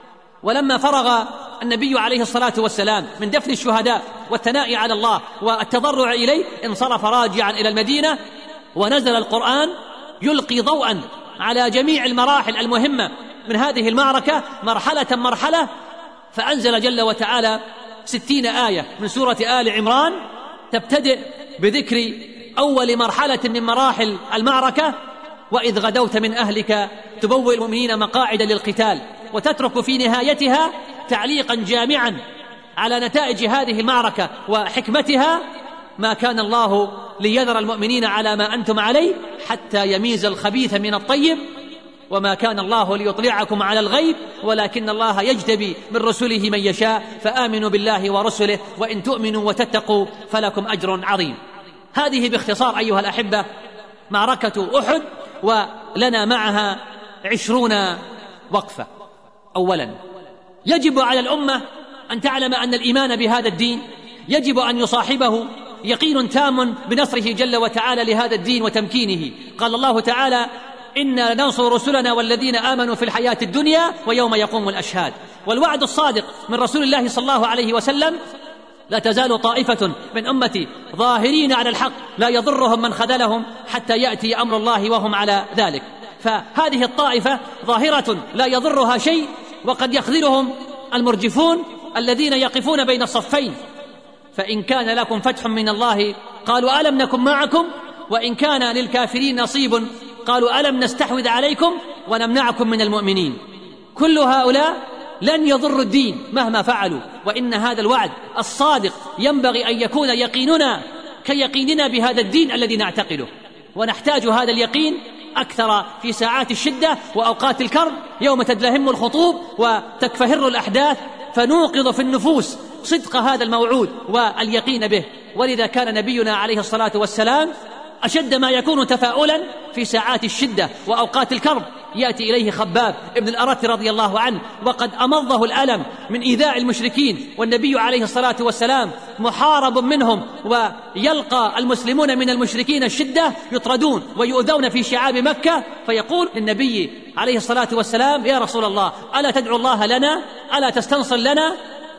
ولما فرغ النبي عليه الصلاة والسلام من دفن الشهداء والثناء على الله والتضرع إليه انصرف راجعا إلى المدينة، ونزل القرآن يلقي ضوءا على جميع المراحل المهمة من هذه المعركة مرحلة مرحلة، فأنزل جل وتعالى ستين آية من سورة آل عمران تبتدئ بذكر أول مرحلة من مراحل المعركة: وإذ غدوت من أهلك تبوئ المؤمنين مقاعد للقتال، وتترك في نهايتها تعليقا جامعا على نتائج هذه المعركة وحكمتها: ما كان الله ليذر المؤمنين على ما أنتم عليه حتى يميز الخبيث من الطيب، وما كان الله ليطلعكم على الغيب ولكن الله يجتبي من رسله من يشاء، فآمنوا بالله ورسله وإن تؤمنوا وتتقوا فلكم أجر عظيم. هذه باختصار أيها الأحبة معركة أحد، ولنا معها عشرون وقفة. أولا، يجب على الأمة أن تعلم أن الإيمان بهذا الدين يجب أن يصاحبه يقين تام بنصره جل وتعالى لهذا الدين وتمكينه. قال الله تعالى: إنا ننصر رسلنا والذين آمنوا في الحياة الدنيا ويوم يقوم الأشهاد. والوعد الصادق من رسول الله صلى الله عليه وسلم: لا تزال طائفة من أمتي ظاهرين على الحق لا يضرهم من خذلهم حتى يأتي أمر الله وهم على ذلك. فهذه الطائفة ظاهرة لا يضرها شيء، وقد يخذلهم المرجفون الذين يقفون بين الصفين، فإن كان لكم فتح من الله قالوا ألم نكن معكم، وإن كان للكافرين نصيب قالوا ألم نستحوذ عليكم ونمنعكم من المؤمنين. كل هؤلاء لن يضروا الدين مهما فعلوا، وإن هذا الوعد الصادق ينبغي أن يكون يقيننا كيقيننا بهذا الدين الذي نعتقده، ونحتاج هذا اليقين أكثر في ساعات الشدة وأوقات الكرب، يوم تدلهم الخطوب وتكفهر الأحداث، فنوقظ في النفوس صدق هذا الموعود واليقين به. ولذا كان نبينا عليه الصلاة والسلام أشد ما يكون تفاؤلا في ساعات الشدة وأوقات الكرب. يأتي إليه خباب ابن الأرت رضي الله عنه وقد أمضه الألم من إيذاء المشركين، والنبي عليه الصلاة والسلام محارب منهم، ويلقى المسلمون من المشركين الشدة يطردون ويؤذون في شعاب مكة، فيقول للنبي عليه الصلاة والسلام: يا رسول الله، ألا تدعو الله لنا؟ ألا تستنصر لنا؟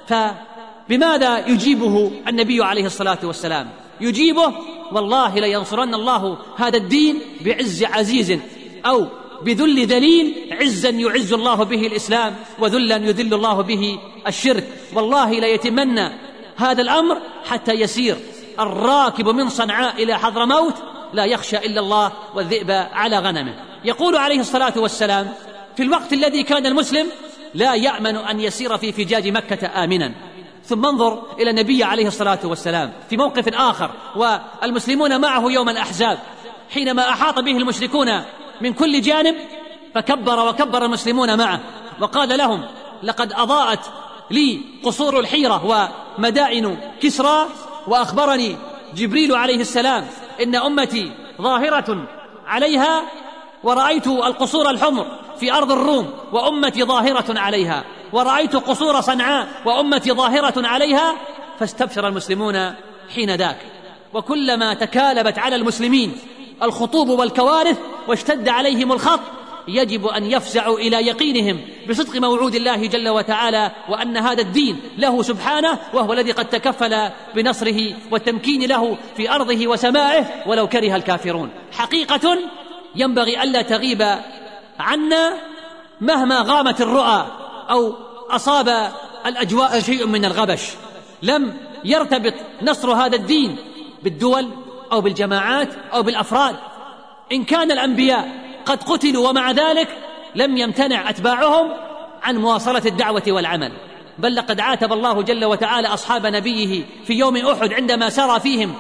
فبماذا يجيبه النبي عليه الصلاة والسلام؟ يجيبه: والله لينصرن الله هذا الدين بعز عزيز، أو بذل ذليل، عزا يعز الله به الإسلام وذلا يذل الله به الشرك. والله ليتمنى هذا الأمر حتى يسير الراكب من صنعاء إلى حضرموت لا يخشى إلا الله والذئب على غنمه. يقول عليه الصلاة والسلام في الوقت الذي كان المسلم لا يأمن أن يسير في فجاج مكة آمنا. ثم انظر إلى النبي عليه الصلاة والسلام في موقف آخر والمسلمون معه يوم الأحزاب، حينما أحاط به المشركون من كل جانب، فكبر وكبر المسلمون معه وقال لهم: لقد أضاءت لي قصور الحيرة ومدائن كسرى، وأخبرني جبريل عليه السلام إن أمتي ظاهرة عليها، ورأيت القصور الحمر في أرض الروم وأمتي ظاهرة عليها، ورأيت قصور صنعاء وأمتي ظاهرة عليها. فاستبشر المسلمون حين ذاك. وكلما تكالبت على المسلمين الخطوب والكوارث واشتد عليهم الخط، يجب أن يفزعوا إلى يقينهم بصدق موعود الله جل وتعالى، وأن هذا الدين له سبحانه، وهو الذي قد تكفل بنصره والتمكين له في أرضه وسمائه ولو كره الكافرون. حقيقة ينبغي ألا تغيب عنا مهما غامت الرؤى أو أصاب الأجواء شيء من الغبش. لم يرتبط نصر هذا الدين بالدول أو بالجماعات أو بالأفراد. إن كان الأنبياء قد قتلوا ومع ذلك لم يمتنع أتباعهم عن مواصلة الدعوة والعمل، بل لقد عاتب الله جل وتعالى أصحاب نبيه في يوم أحد عندما سرى فيهم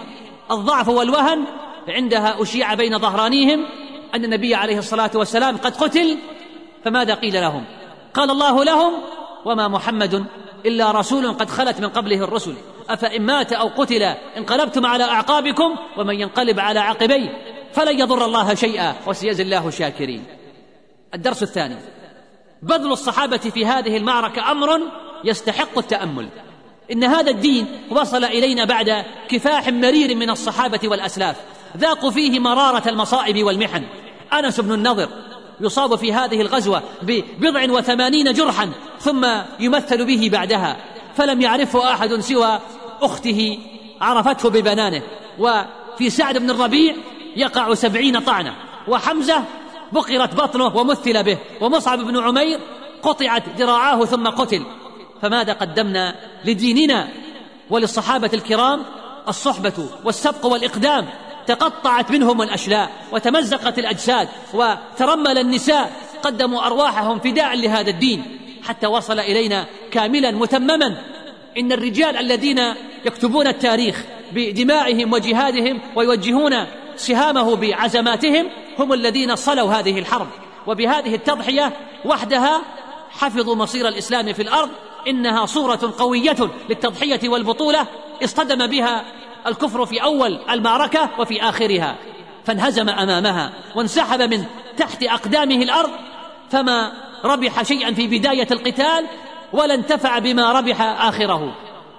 الضعف والوهن عندها أشيع بين ظهرانيهم أن النبي عليه الصلاة والسلام قد قتل، فماذا قيل لهم؟ قال الله لهم: وما محمد إلا رسول قد خلت من قبله الرسل أفإن مات أو قتل انقلبتم على أعقابكم ومن ينقلب على عقبيه فلن يضر الله شيئا وسيجزي الله الشاكرين. الدرس الثاني: بذل الصحابة في هذه المعركة أمر يستحق التأمل. إن هذا الدين وصل إلينا بعد كفاح مرير من الصحابة والأسلاف ذاقوا فيه مرارة المصائب والمحن. أنس بن النضر يصاب في هذه الغزوة ببضع وثمانين جرحا ثم يمثل به بعدها، فلم يعرفه أحد سوى أخته عرفته ببنانه. وفي سعد بن الربيع يقع سبعين طعنة، وحمزة بقرت بطنه ومثل به، ومصعب بن عمير قطعت ذراعاه ثم قتل. فماذا قدمنا لديننا وللصحابة الكرام؟ الصحبة والسبق والإقدام. تقطعت منهم الأشلاء وتمزقت الأجساد وترمل النساء، قدموا أرواحهم فداء لهذا الدين حتى وصل إلينا كاملا متمما. إن الرجال الذين يكتبون التاريخ بدمائهم وجهادهم ويوجهون سهامه بعزماتهم هم الذين صلوا هذه الحرب، وبهذه التضحية وحدها حفظوا مصير الإسلام في الأرض. إنها صورة قوية للتضحية والبطولة اصطدم بها الكفر في أول المعركة وفي آخرها، فانهزم أمامها وانسحب من تحت أقدامه الأرض، فما ربح شيئا في بداية القتال ولا انتفع بما ربح آخره.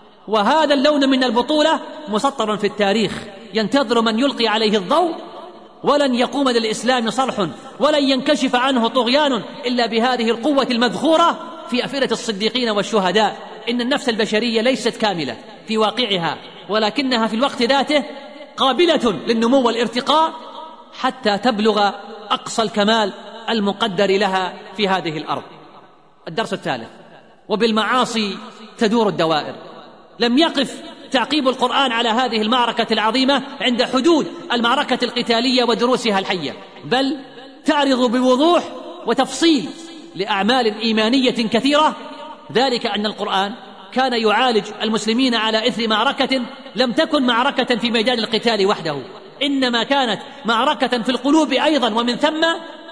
وهذا اللون من البطولة مسطر في التاريخ ينتظر من يلقي عليه الضوء، ولن يقوم للإسلام صلح ولن ينكشف عنه طغيان إلا بهذه القوة المذخورة في أفئدة الصديقين والشهداء. إن النفس البشرية ليست كاملة في واقعها، ولكنها في الوقت ذاته قابلة للنمو والارتقاء حتى تبلغ أقصى الكمال المقدر لها في هذه الأرض. الدرس الثالث: وبالمعاصي تدور الدوائر. لم يقف تعقيب القرآن على هذه المعركة العظيمة عند حدود المعركة القتالية ودروسها الحية، بل تعرض بوضوح وتفصيل لأعمال إيمانية كثيرة. ذلك أن القرآن كان يعالج المسلمين على إثر معركة لم تكن معركة في ميدان القتال وحده، إنما كانت معركة في القلوب أيضا، ومن ثم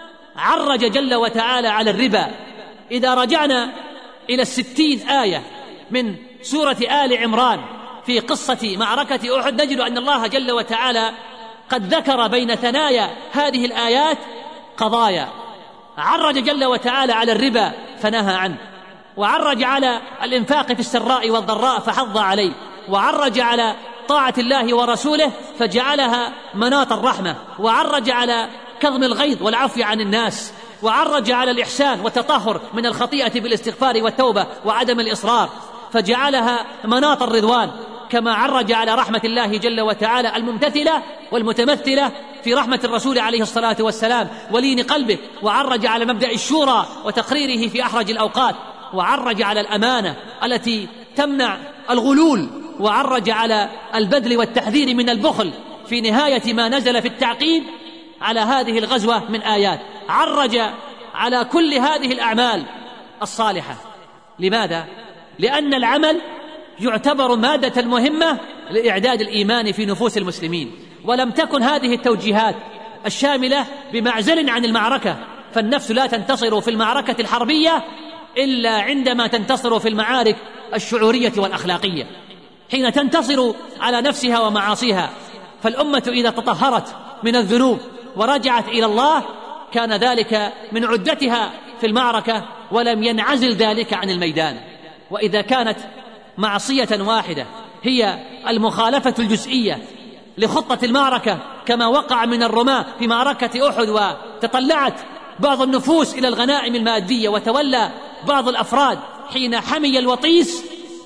عرج جل وتعالى على الربا. إذا رجعنا إلى الستين آية من سورة آل عمران في قصة معركة أحد نجد أن الله جل وتعالى قد ذكر بين ثنايا هذه الآيات قضايا. عرج جل وتعالى على الربا فنهى عنه، وعرج على الإنفاق في السراء والضراء فحض عليه، وعرج على طاعة الله ورسوله فجعلها مناط الرحمة، وعرج على كظم الغيظ والعفو عن الناس، وعرج على الإحسان والتطهر من الخطيئة بالاستغفار والتوبة وعدم الإصرار فجعلها مناط الرضوان، كما عرج على رحمة الله جل وتعالى الممتثلة والمتمثلة في رحمة الرسول عليه الصلاة والسلام ولين قلبه، وعرج على مبدأ الشورى وتقريره في أحرج الأوقات، وعرج على الأمانة التي تمنع الغلول، وعرج على البذل والتحذير من البخل في نهاية ما نزل في التعقيد على هذه الغزوة من آيات. عرج على كل هذه الأعمال الصالحة. لماذا؟ لأن العمل يعتبر مادة مهمة لإعداد الإيمان في نفوس المسلمين، ولم تكن هذه التوجيهات الشاملة بمعزل عن المعركة، فالنفس لا تنتصر في المعركة الحربية إلا عندما تنتصر في المعارك الشعورية والأخلاقية، حين تنتصر على نفسها ومعاصيها. فالأمة إذا تطهرت من الذنوب ورجعت إلى الله كان ذلك من عدتها في المعركة، ولم ينعزل ذلك عن الميدان. وإذا كانت معصية واحدة هي المخالفة الجزئية لخطة المعركة كما وقع من الرماة في معركة أحد، وتطلعت بعض النفوس إلى الغنائم المادية، وتولى بعض الأفراد حين حمي الوطيس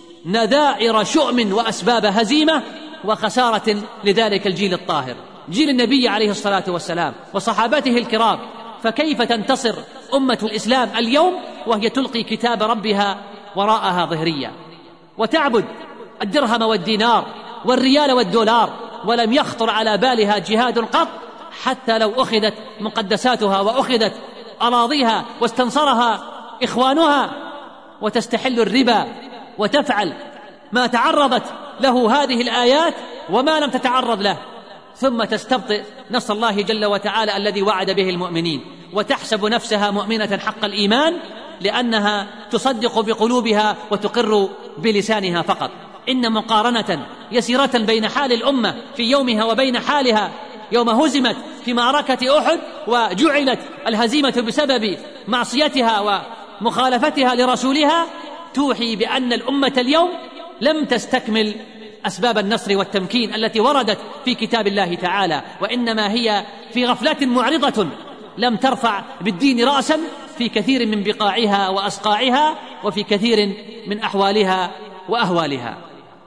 نذائر شؤم وأسباب هزيمة وخسارة لذلك الجيل الطاهر، جيل النبي عليه الصلاة والسلام وصحابته الكرام. فكيف تنتصر أمة الإسلام اليوم وهي تلقي كتاب ربها وراءها ظهريا، وتعبد الدرهم والدينار والريال والدولار، ولم يخطر على بالها جهاد قط، حتى لو أخذت مقدساتها وأخذت أراضيها واستنصرها إخوانها، وتستحل الربا وتفعل ما تعرضت له هذه الآيات وما لم تتعرض له، ثم تستبطئ نصر الله جل وتعالى الذي وعد به المؤمنين، وتحسب نفسها مؤمنة حق الإيمان لأنها تصدق بقلوبها وتقر بلسانها فقط. إن مقارنة يسيرة بين حال الأمة في يومها وبين حالها يوم هزمت في معركة أحد وجعلت الهزيمة بسبب معصيتها ومخالفتها لرسولها توحي بأن الأمة اليوم لم تستكمل أسباب النصر والتمكين التي وردت في كتاب الله تعالى، وإنما هي في غفلة معرضة لم ترفع بالدين رأسا في كثير من بقاعها وأصقاعها وفي كثير من أحوالها وأهوالها.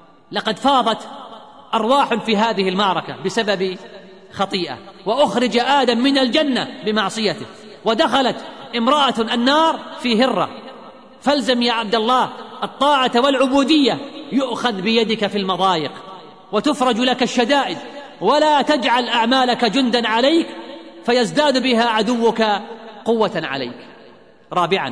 لقد فاضت أرواح في هذه المعركة بسبب خطيئة، وأخرج آدم من الجنة بمعصيته، ودخلت امرأة النار في هرة. فالزم يا عبد الله الطاعة والعبودية يؤخذ بيدك في المضايق وتفرج لك الشدائد، ولا تجعل أعمالك جندا عليك فيزداد بها عدوك قوة عليك. رابعا،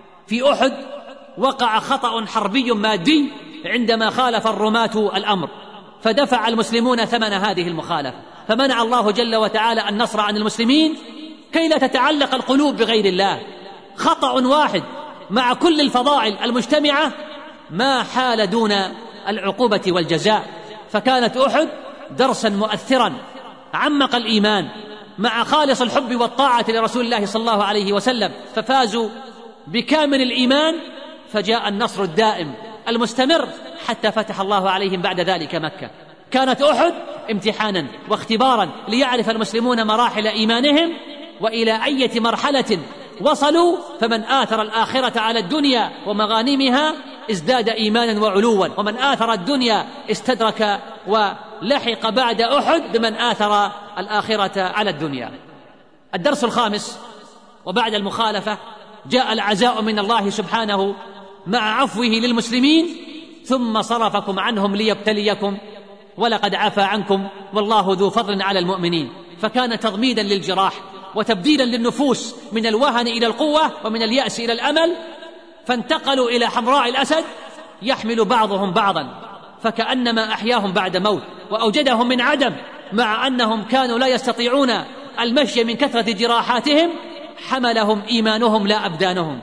في أحد وقع خطأ حربي مادي عندما خالف الرماة الأمر، فدفع المسلمون ثمن هذه المخالفة، فمنع الله جل وتعالى النصر عن المسلمين كي لا تتعلق القلوب بغير الله. خطأ واحد مع كل الفضائل المجتمعة ما حال دون العقوبة والجزاء، فكانت أحد درسا مؤثرا عمق الإيمان مع خالص الحب والطاعة لرسول الله صلى الله عليه وسلم، ففازوا بكامل الإيمان، فجاء النصر الدائم المستمر حتى فتح الله عليهم بعد ذلك مكة. كانت أحد امتحانا واختبارا ليعرف المسلمون مراحل إيمانهم وإلى أي مرحلة وصلوا، فمن آثر الآخرة على الدنيا ومغانمها ازداد إيمانا وعلوا، ومن آثر الدنيا استدرك ولحق بعد أحد بمن آثر الآخرة على الدنيا. الدرس الخامس، وبعد المخالفة جاء العزاء من الله سبحانه مع عفوه للمسلمين، ثم صرفكم عنهم ليبتليكم ولقد عفى عنكم والله ذو فضل على المؤمنين. فكان تضميدا للجراح وتبديلا للنفوس من الوهن إلى القوة ومن اليأس إلى الأمل، فانتقلوا إلى حمراء الأسد يحمل بعضهم بعضا، فكأنما أحياهم بعد موت وأوجدهم من عدم، مع أنهم كانوا لا يستطيعون المشي من كثرة جراحاتهم. حملهم إيمانهم لا أبدانهم،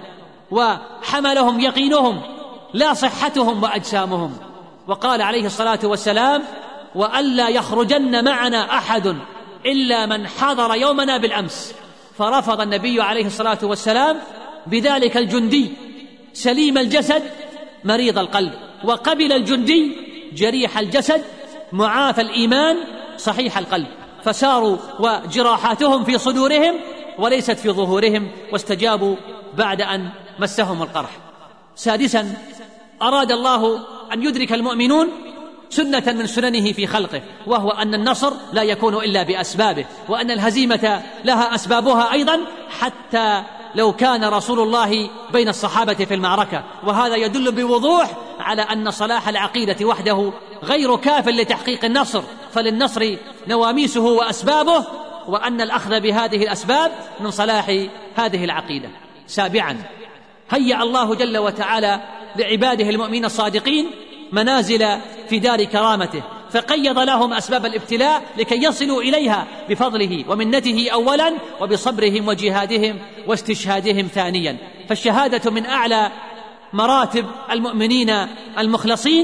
وحملهم يقينهم لا صحتهم وأجسامهم. وقال عليه الصلاة والسلام: وألا يخرجن معنا أحد إلا من حضر يومنا بالأمس. فرفض النبي عليه الصلاة والسلام بذلك الجندي سليم الجسد مريض القلب، وقبل الجندي جريح الجسد معافى الإيمان صحيح القلب، فساروا وجراحاتهم في صدورهم وليست في ظهورهم، واستجابوا بعد أن مسهم القرح. سادسا، أراد الله أن يدرك المؤمنون سنة من سننه في خلقه، وهو أن النصر لا يكون إلا بأسبابه، وأن الهزيمة لها أسبابها أيضا، حتى لو كان رسول الله بين الصحابة في المعركة. وهذا يدل بوضوح على أن صلاح العقيدة وحده غير كاف لتحقيق النصر، فللنصر نواميسه وأسبابه، وأن الأخذ بهذه الأسباب من صلاح هذه العقيدة. سابعا، هيأ الله جل وتعالى لعباده المؤمنين الصادقين منازل في دار كرامته، فقيض لهم أسباب الابتلاء لكي يصلوا إليها بفضله ومنته أولا، وبصبرهم وجهادهم واستشهادهم ثانيا. فالشهادة من أعلى مراتب المؤمنين المخلصين،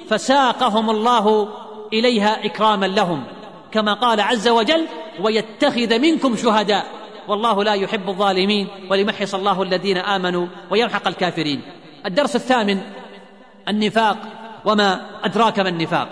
فساقهم الله إليها إكراما لهم، كما قال عز وجل: ويتخذ منكم شهداء والله لا يحب الظالمين وليمحص الله الذين آمنوا ويمحق الكافرين. الدرس الثامن، النفاق وما أدراك ما النفاق.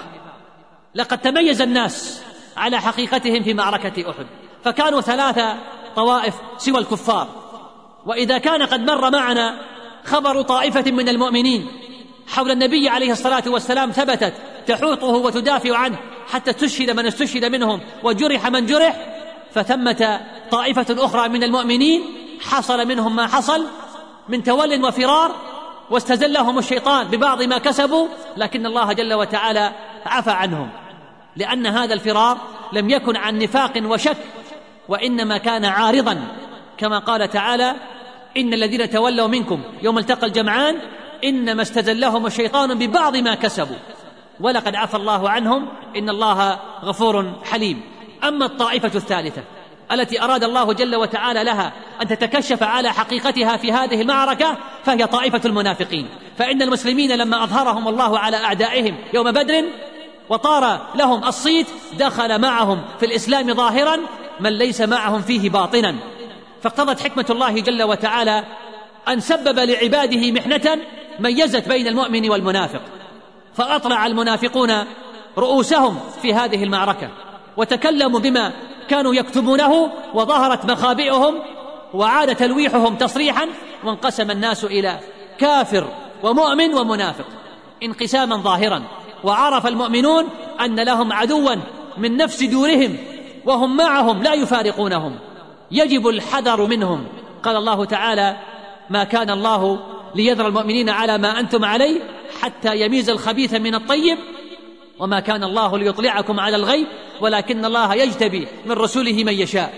لقد تميز الناس على حقيقتهم في معركة أحد، فكانوا ثلاثة طوائف سوى الكفار. وإذا كان قد مر معنا خبر طائفة من المؤمنين حول النبي عليه الصلاة والسلام ثبتت تحوطه وتدافع عنه حتى استشهد من استشهد منهم وجرح من جرح، فثمة طائفة أخرى من المؤمنين حصل منهم ما حصل من تول وفرار، واستزلهم الشيطان ببعض ما كسبوا، لكن الله جل وتعالى عفى عنهم، لأن هذا الفرار لم يكن عن نفاق وشك، وإنما كان عارضا، كما قال تعالى: إن الذين تولوا منكم يوم التقى الجمعان إنما استزلهم الشيطان ببعض ما كسبوا. ولقد عفى الله عنهم إن الله غفور حليم. أما الطائفة الثالثة التي أراد الله جل وتعالى لها أن تتكشف على حقيقتها في هذه المعركة فهي طائفة المنافقين. فإن المسلمين لما أظهرهم الله على أعدائهم يوم بدر وطار لهم الصيت دخل معهم في الإسلام ظاهرا من ليس معهم فيه باطنا، فاقتضت حكمة الله جل وتعالى أن سبب لعباده محنة ميزت بين المؤمن والمنافق، فأطلع المنافقون رؤوسهم في هذه المعركة وتكلموا بما كانوا يكتمونه وظهرت مخابئهم وعاد تلويحهم تصريحا، وانقسم الناس إلى كافر ومؤمن ومنافق انقساما ظاهرا. وعرف المؤمنون أن لهم عدوا من نفس دورهم وهم معهم لا يفارقونهم، يجب الحذر منهم. قال الله تعالى: ما كان الله ليذر المؤمنين على ما أنتم عليه حتى يميز الخبيث من الطيب وما كان الله ليطلعكم على الغيب ولكن الله يجتبي من رسوله من يشاء.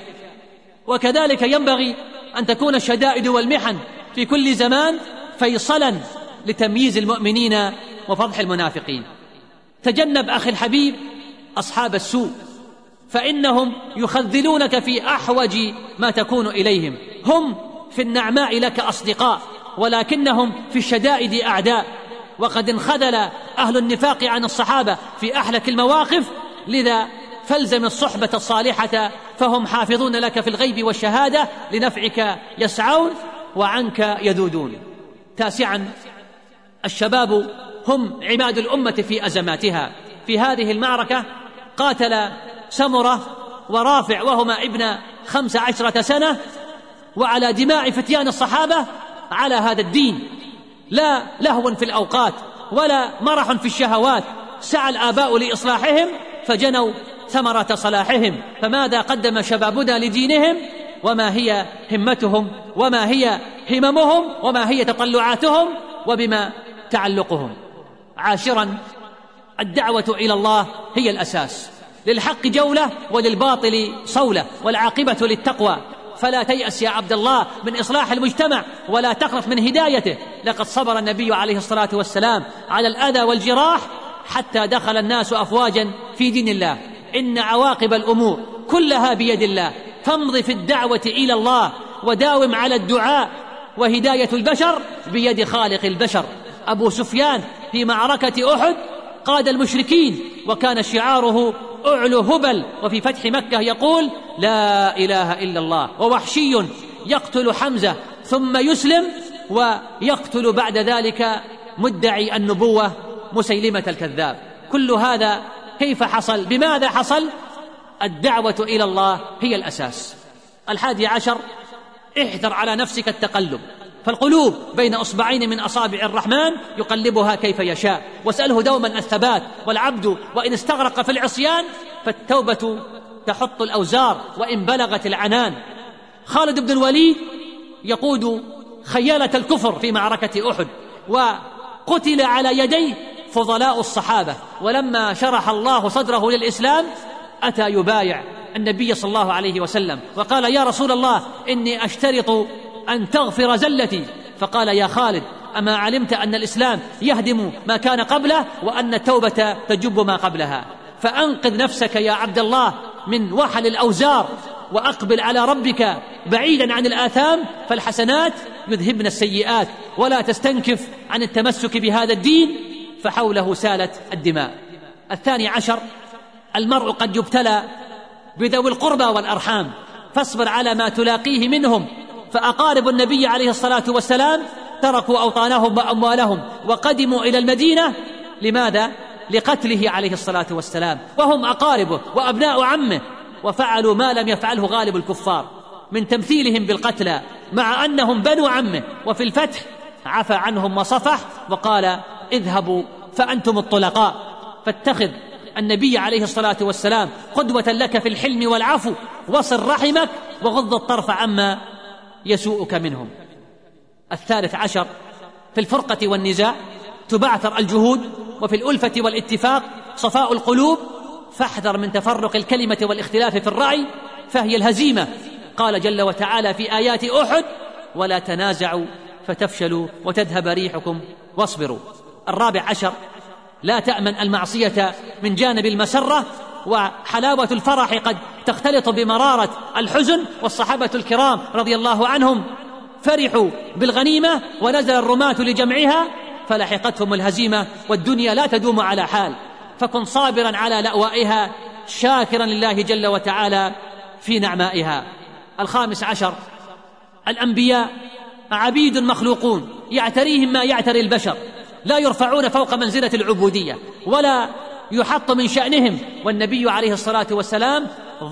وكذلك ينبغي أن تكون الشدائد والمحن في كل زمان فيصلا لتمييز المؤمنين وفضح المنافقين. تجنب أخي الحبيب أصحاب السوء، فإنهم يخذلونك في أحوج ما تكون إليهم. هم في النعماء لك أصدقاء ولكنهم في الشدائد أعداء، وقد انخذل أهل النفاق عن الصحابة في أحلك المواقف، لذا فالزم الصحبة الصالحة فهم حافظون لك في الغيب والشهادة، لنفعك يسعون وعنك يذودون. تاسعا، الشباب هم عماد الأمة في أزماتها. في هذه المعركة قاتل سمرة ورافع وهما ابن خمس عشرة سنة، وعلى دماء فتيان الصحابة على هذا الدين، لا لهو في الأوقات ولا مرح في الشهوات. سعى الآباء لإصلاحهم فجنوا ثمرة صلاحهم. فماذا قدم شبابنا لدينهم؟ وما هي همتهم؟ وما هي هممهم؟ وما هي تطلعاتهم؟ وبما تعلقهم؟ عاشرا، الدعوة إلى الله هي الأساس، للحق جولة وللباطل صولة، والعاقبة للتقوى. فلا تيأس يا عبد الله من إصلاح المجتمع ولا تقنط من هدايته. لقد صبر النبي عليه الصلاة والسلام على الأذى والجراح حتى دخل الناس أفواجا في دين الله. إن عواقب الأمور كلها بيد الله، فامض في الدعوة إلى الله وداوم على الدعاء، وهداية البشر بيد خالق البشر. أبو سفيان في معركة أحد قاد المشركين وكان شعاره أعلو هبل، وفي فتح مكة يقول: لا إله إلا الله. ووحشي يقتل حمزة ثم يسلم ويقتل بعد ذلك مدعي النبوة مسيلمة الكذاب. كل هذا كيف حصل؟ بماذا حصل؟ الدعوة إلى الله هي الأساس. الحادي عشر، احذر على نفسك التقلب، فالقلوب بين أصبعين من أصابع الرحمن يقلبها كيف يشاء، واسأله دوما الثبات. والعبد وإن استغرق في العصيان فالتوبة تحط الأوزار وإن بلغت العنان. خالد بن الوليد يقود خيالة الكفر في معركة أحد، وقتل على يديه فضلاء الصحابة، ولما شرح الله صدره للإسلام أتى يبايع النبي صلى الله عليه وسلم وقال: يا رسول الله إني أشترط أن تغفر زلتي. فقال: يا خالد، أما علمت أن الإسلام يهدم ما كان قبله وأن التوبة تجب ما قبلها؟ فأنقذ نفسك يا عبد الله من وحل الأوزار وأقبل على ربك بعيدا عن الآثام، فالحسنات يذهبن السيئات، ولا تستنكف عن التمسك بهذا الدين فحوله سالت الدماء. الثاني عشر، المرء قد يبتلى بذوي القربى والأرحام، فاصبر على ما تلاقيه منهم. فأقارب النبي عليه الصلاة والسلام تركوا أوطانهم وأموالهم وقدموا إلى المدينة. لماذا؟ لقتله عليه الصلاة والسلام، وهم أقاربه وأبناء عمه، وفعلوا ما لم يفعله غالب الكفار من تمثيلهم بالقتلى، مع أنهم بنو عمه. وفي الفتح عفى عنهم وصفح وقال: اذهبوا فأنتم الطلقاء. فاتخذ النبي عليه الصلاة والسلام قدوة لك في الحلم والعفو، وصل رحمك وغض الطرف عما يسوءك منهم. الثالث عشر، في الفرقة والنزاع تبعثر الجهود، وفي الألفة والاتفاق صفاء القلوب، فاحذر من تفرق الكلمة والاختلاف في الرأي فهي الهزيمة. قال جل وتعالى في آيات أحد: ولا تنازعوا فتفشلوا وتذهب ريحكم واصبروا. الرابع عشر، لا تأمن المعصية من جانب المسرة، وحلاوة الفرح قد تختلط بمرارة الحزن. والصحابة الكرام رضي الله عنهم فرحوا بالغنيمة ونزل الرماة لجمعها فلحقتهم الهزيمة، والدنيا لا تدوم على حال، فكن صابرا على لأوائها شاكرا لله جل وتعالى في نعمائها. الخامس عشر: الأنبياء عبيد مخلوقون يعتريهم ما يعتري البشر، لا يرفعون فوق منزلة العبودية ولا يحط من شأنهم. والنبي عليه الصلاة والسلام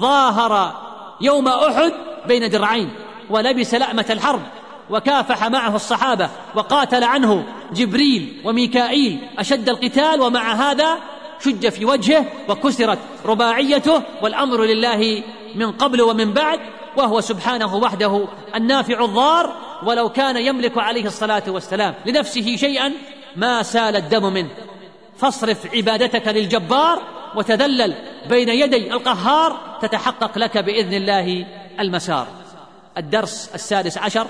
ظاهر يوم أحد بين درعين ولبس لأمة الحرب، وكافح معه الصحابة وقاتل عنه جبريل وميكائيل أشد القتال، ومع هذا شج في وجهه وكسرت رباعيته، والأمر لله من قبل ومن بعد، وهو سبحانه وحده النافع الضار. ولو كان يملك عليه الصلاة والسلام لنفسه شيئا ما سال الدم منه. فاصرف عبادتك للجبار وتذلل بين يدي القهار تتحقق لك بإذن الله المسار. الدرس السادس عشر: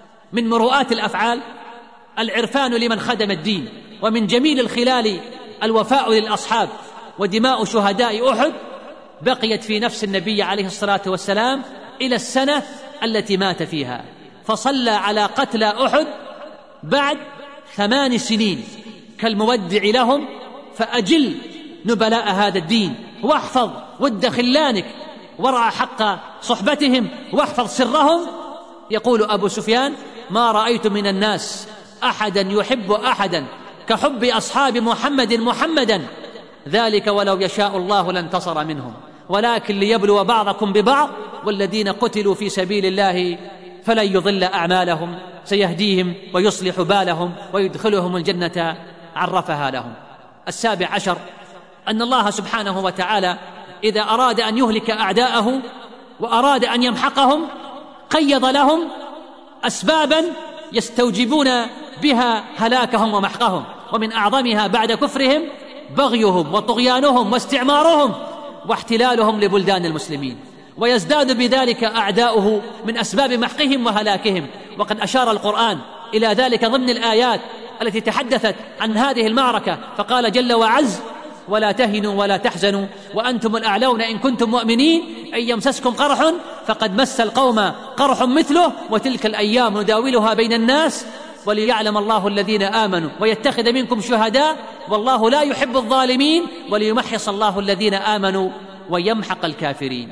من مروءات الأفعال العرفان لمن خدم الدين، ومن جميل الخلال الوفاء للأصحاب. ودماء شهداء أحد بقيت في نفس النبي عليه الصلاة والسلام إلى السنة التي مات فيها، فصلى على قتلى أحد بعد ثمان سنين كالمودع لهم. فأجل نبلاء هذا الدين، واحفظ ود خلانك، ورع حق صحبتهم، واحفظ سرهم. يقول أبو سفيان: ما رأيت من الناس أحدا يحب أحدا كحب أصحاب محمد محمدا، ذلك ولو يشاء الله لانتصر منهم، ولكن ليبلو بعضكم ببعض، والذين قتلوا في سبيل الله فلن يضل أعمالهم، سيهديهم ويصلح بالهم ويدخلهم الجنة عرفها لهم. السابع عشر: أن الله سبحانه وتعالى إذا أراد أن يهلك أعداءه وأراد أن يمحقهم قيض لهم أسبابا يستوجبون بها هلاكهم ومحقهم، ومن أعظمها بعد كفرهم بغيهم وطغيانهم واستعمارهم واحتلالهم لبلدان المسلمين، ويزداد بذلك أعداؤه من أسباب محقهم وهلاكهم. وقد أشار القرآن إلى ذلك ضمن الآيات التي تحدثت عن هذه المعركة، فقال جل وعز: ولا تهنوا ولا تحزنوا وأنتم الأعلون إن كنتم مؤمنين، أن يمسسكم قرح فقد مس القوم قرح مثله، وتلك الأيام نداولها بين الناس وليعلم الله الذين آمنوا ويتخذ منكم شهداء والله لا يحب الظالمين وليمحص الله الذين آمنوا ويمحق الكافرين.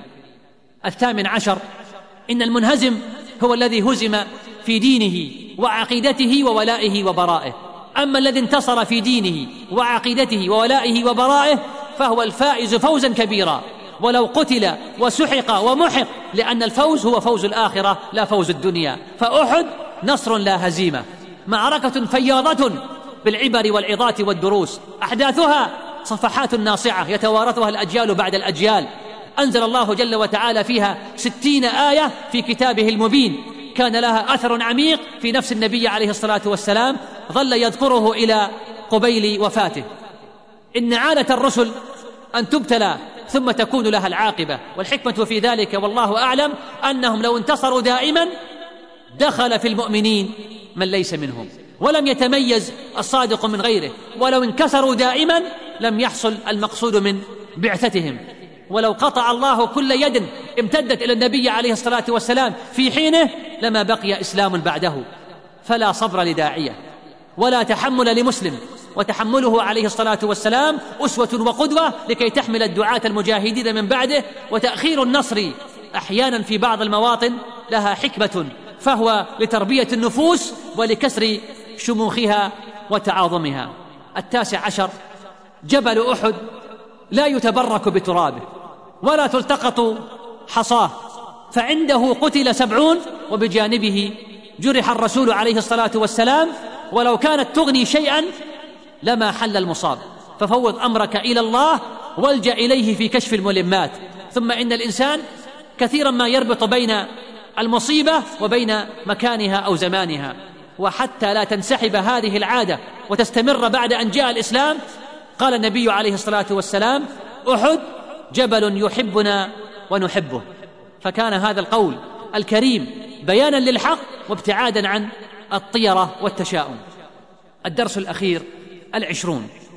الثامن عشر: إن المنهزم هو الذي هزم في دينه وعقيدته وولائه وبرائه، أما الذي انتصر في دينه وعقيدته وولائه وبرائه فهو الفائز فوزا كبيرا، ولو قتل وسحق ومحق، لأن الفوز هو فوز الآخرة لا فوز الدنيا. فأحد نصر لا هزيمة، معركة فياضة بالعبر والعظات والدروس، أحداثها صفحات ناصعة يتوارثها الأجيال بعد الأجيال، أنزل الله جل وتعالى فيها ستين آية في كتابه المبين، كان لها أثر عميق في نفس النبي عليه الصلاة والسلام، ظل يذكره إلى قبيل وفاته. إن عادة الرسل أن تبتلى ثم تكون لها العاقبة، والحكمة في ذلك والله أعلم أنهم لو انتصروا دائما دخل في المؤمنين من ليس منهم، ولم يتميز الصادق من غيره، ولو انكسروا دائما لم يحصل المقصود من بعثتهم. ولو قطع الله كل يد امتدت إلى النبي عليه الصلاة والسلام في حينه لما بقي إسلام بعده. فلا صبر لداعية ولا تحمل لمسلم، وتحمله عليه الصلاة والسلام أسوة وقدوة لكي تحمل الدعاة المجاهدين من بعده. وتأخير النصر أحيانا في بعض المواطن لها حكمة، فهو لتربية النفوس ولكسر شموخها وتعاظمها. التاسع عشر: جبل أحد لا يتبرك بترابه ولا تلتقط حصاه، فعنده قتل سبعون وبجانبه جرح الرسول عليه الصلاة والسلام، ولو كانت تغني شيئا لما حل المصاب. ففوض أمرك إلى الله والجأ إليه في كشف الملمات. ثم إن الإنسان كثيرا ما يربط بين المصيبة وبين مكانها أو زمانها، وحتى لا تنسحب هذه العادة وتستمر بعد أن جاء الإسلام قال النبي عليه الصلاة والسلام: أحد جبل يحبنا ونحبه. فكان هذا القول الكريم بيانا للحق وابتعادا عن الطيرة والتشاؤم. الدرس الأخير العشرون: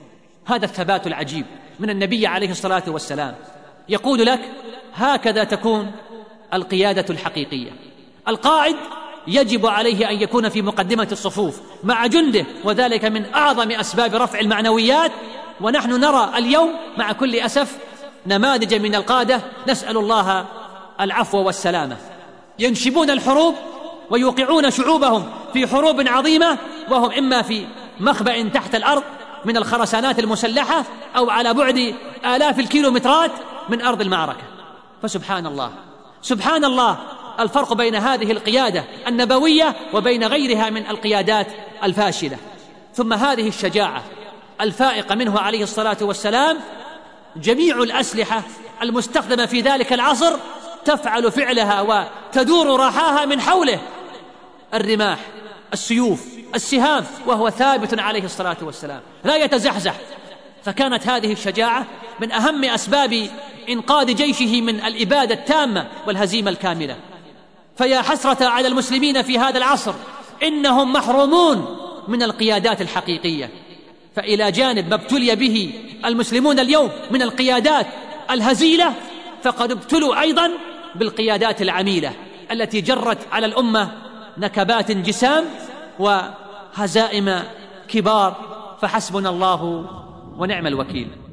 هذا الثبات العجيب من النبي عليه الصلاة والسلام، يقول لك هكذا تكون القيادة الحقيقية. القائد يجب عليه أن يكون في مقدمة الصفوف مع جنده، وذلك من أعظم أسباب رفع المعنويات. ونحن نرى اليوم مع كل أسف نماذج من القادة، نسأل الله العفو والسلامة، ينشبون الحروب ويوقعون شعوبهم في حروب عظيمة وهم إما في مخبأ تحت الأرض من الخرسانات المسلحة أو على بعد آلاف الكيلومترات من أرض المعركة. فسبحان الله سبحان الله الفرق بين هذه القيادة النبوية وبين غيرها من القيادات الفاشلة. ثم هذه الشجاعة الفائقة منه عليه الصلاة والسلام، جميع الأسلحة المستخدمة في ذلك العصر تفعل فعلها وتدور راحاها من حوله، الرماح، السيوف، السهام، وهو ثابت عليه الصلاة والسلام لا يتزحزح. فكانت هذه الشجاعة من أهم أسباب إنقاذ جيشه من الإبادة التامة والهزيمة الكاملة. فيا حسرة على المسلمين في هذا العصر، إنهم محرومون من القيادات الحقيقية. فإلى جانب ما ابتلي به المسلمون اليوم من القيادات الهزيلة، فقد ابتلوا أيضا بالقيادات العميلة التي جرت على الأمة نكبات جسام وهزائم كبار. فحسبنا الله ونعم الوكيل.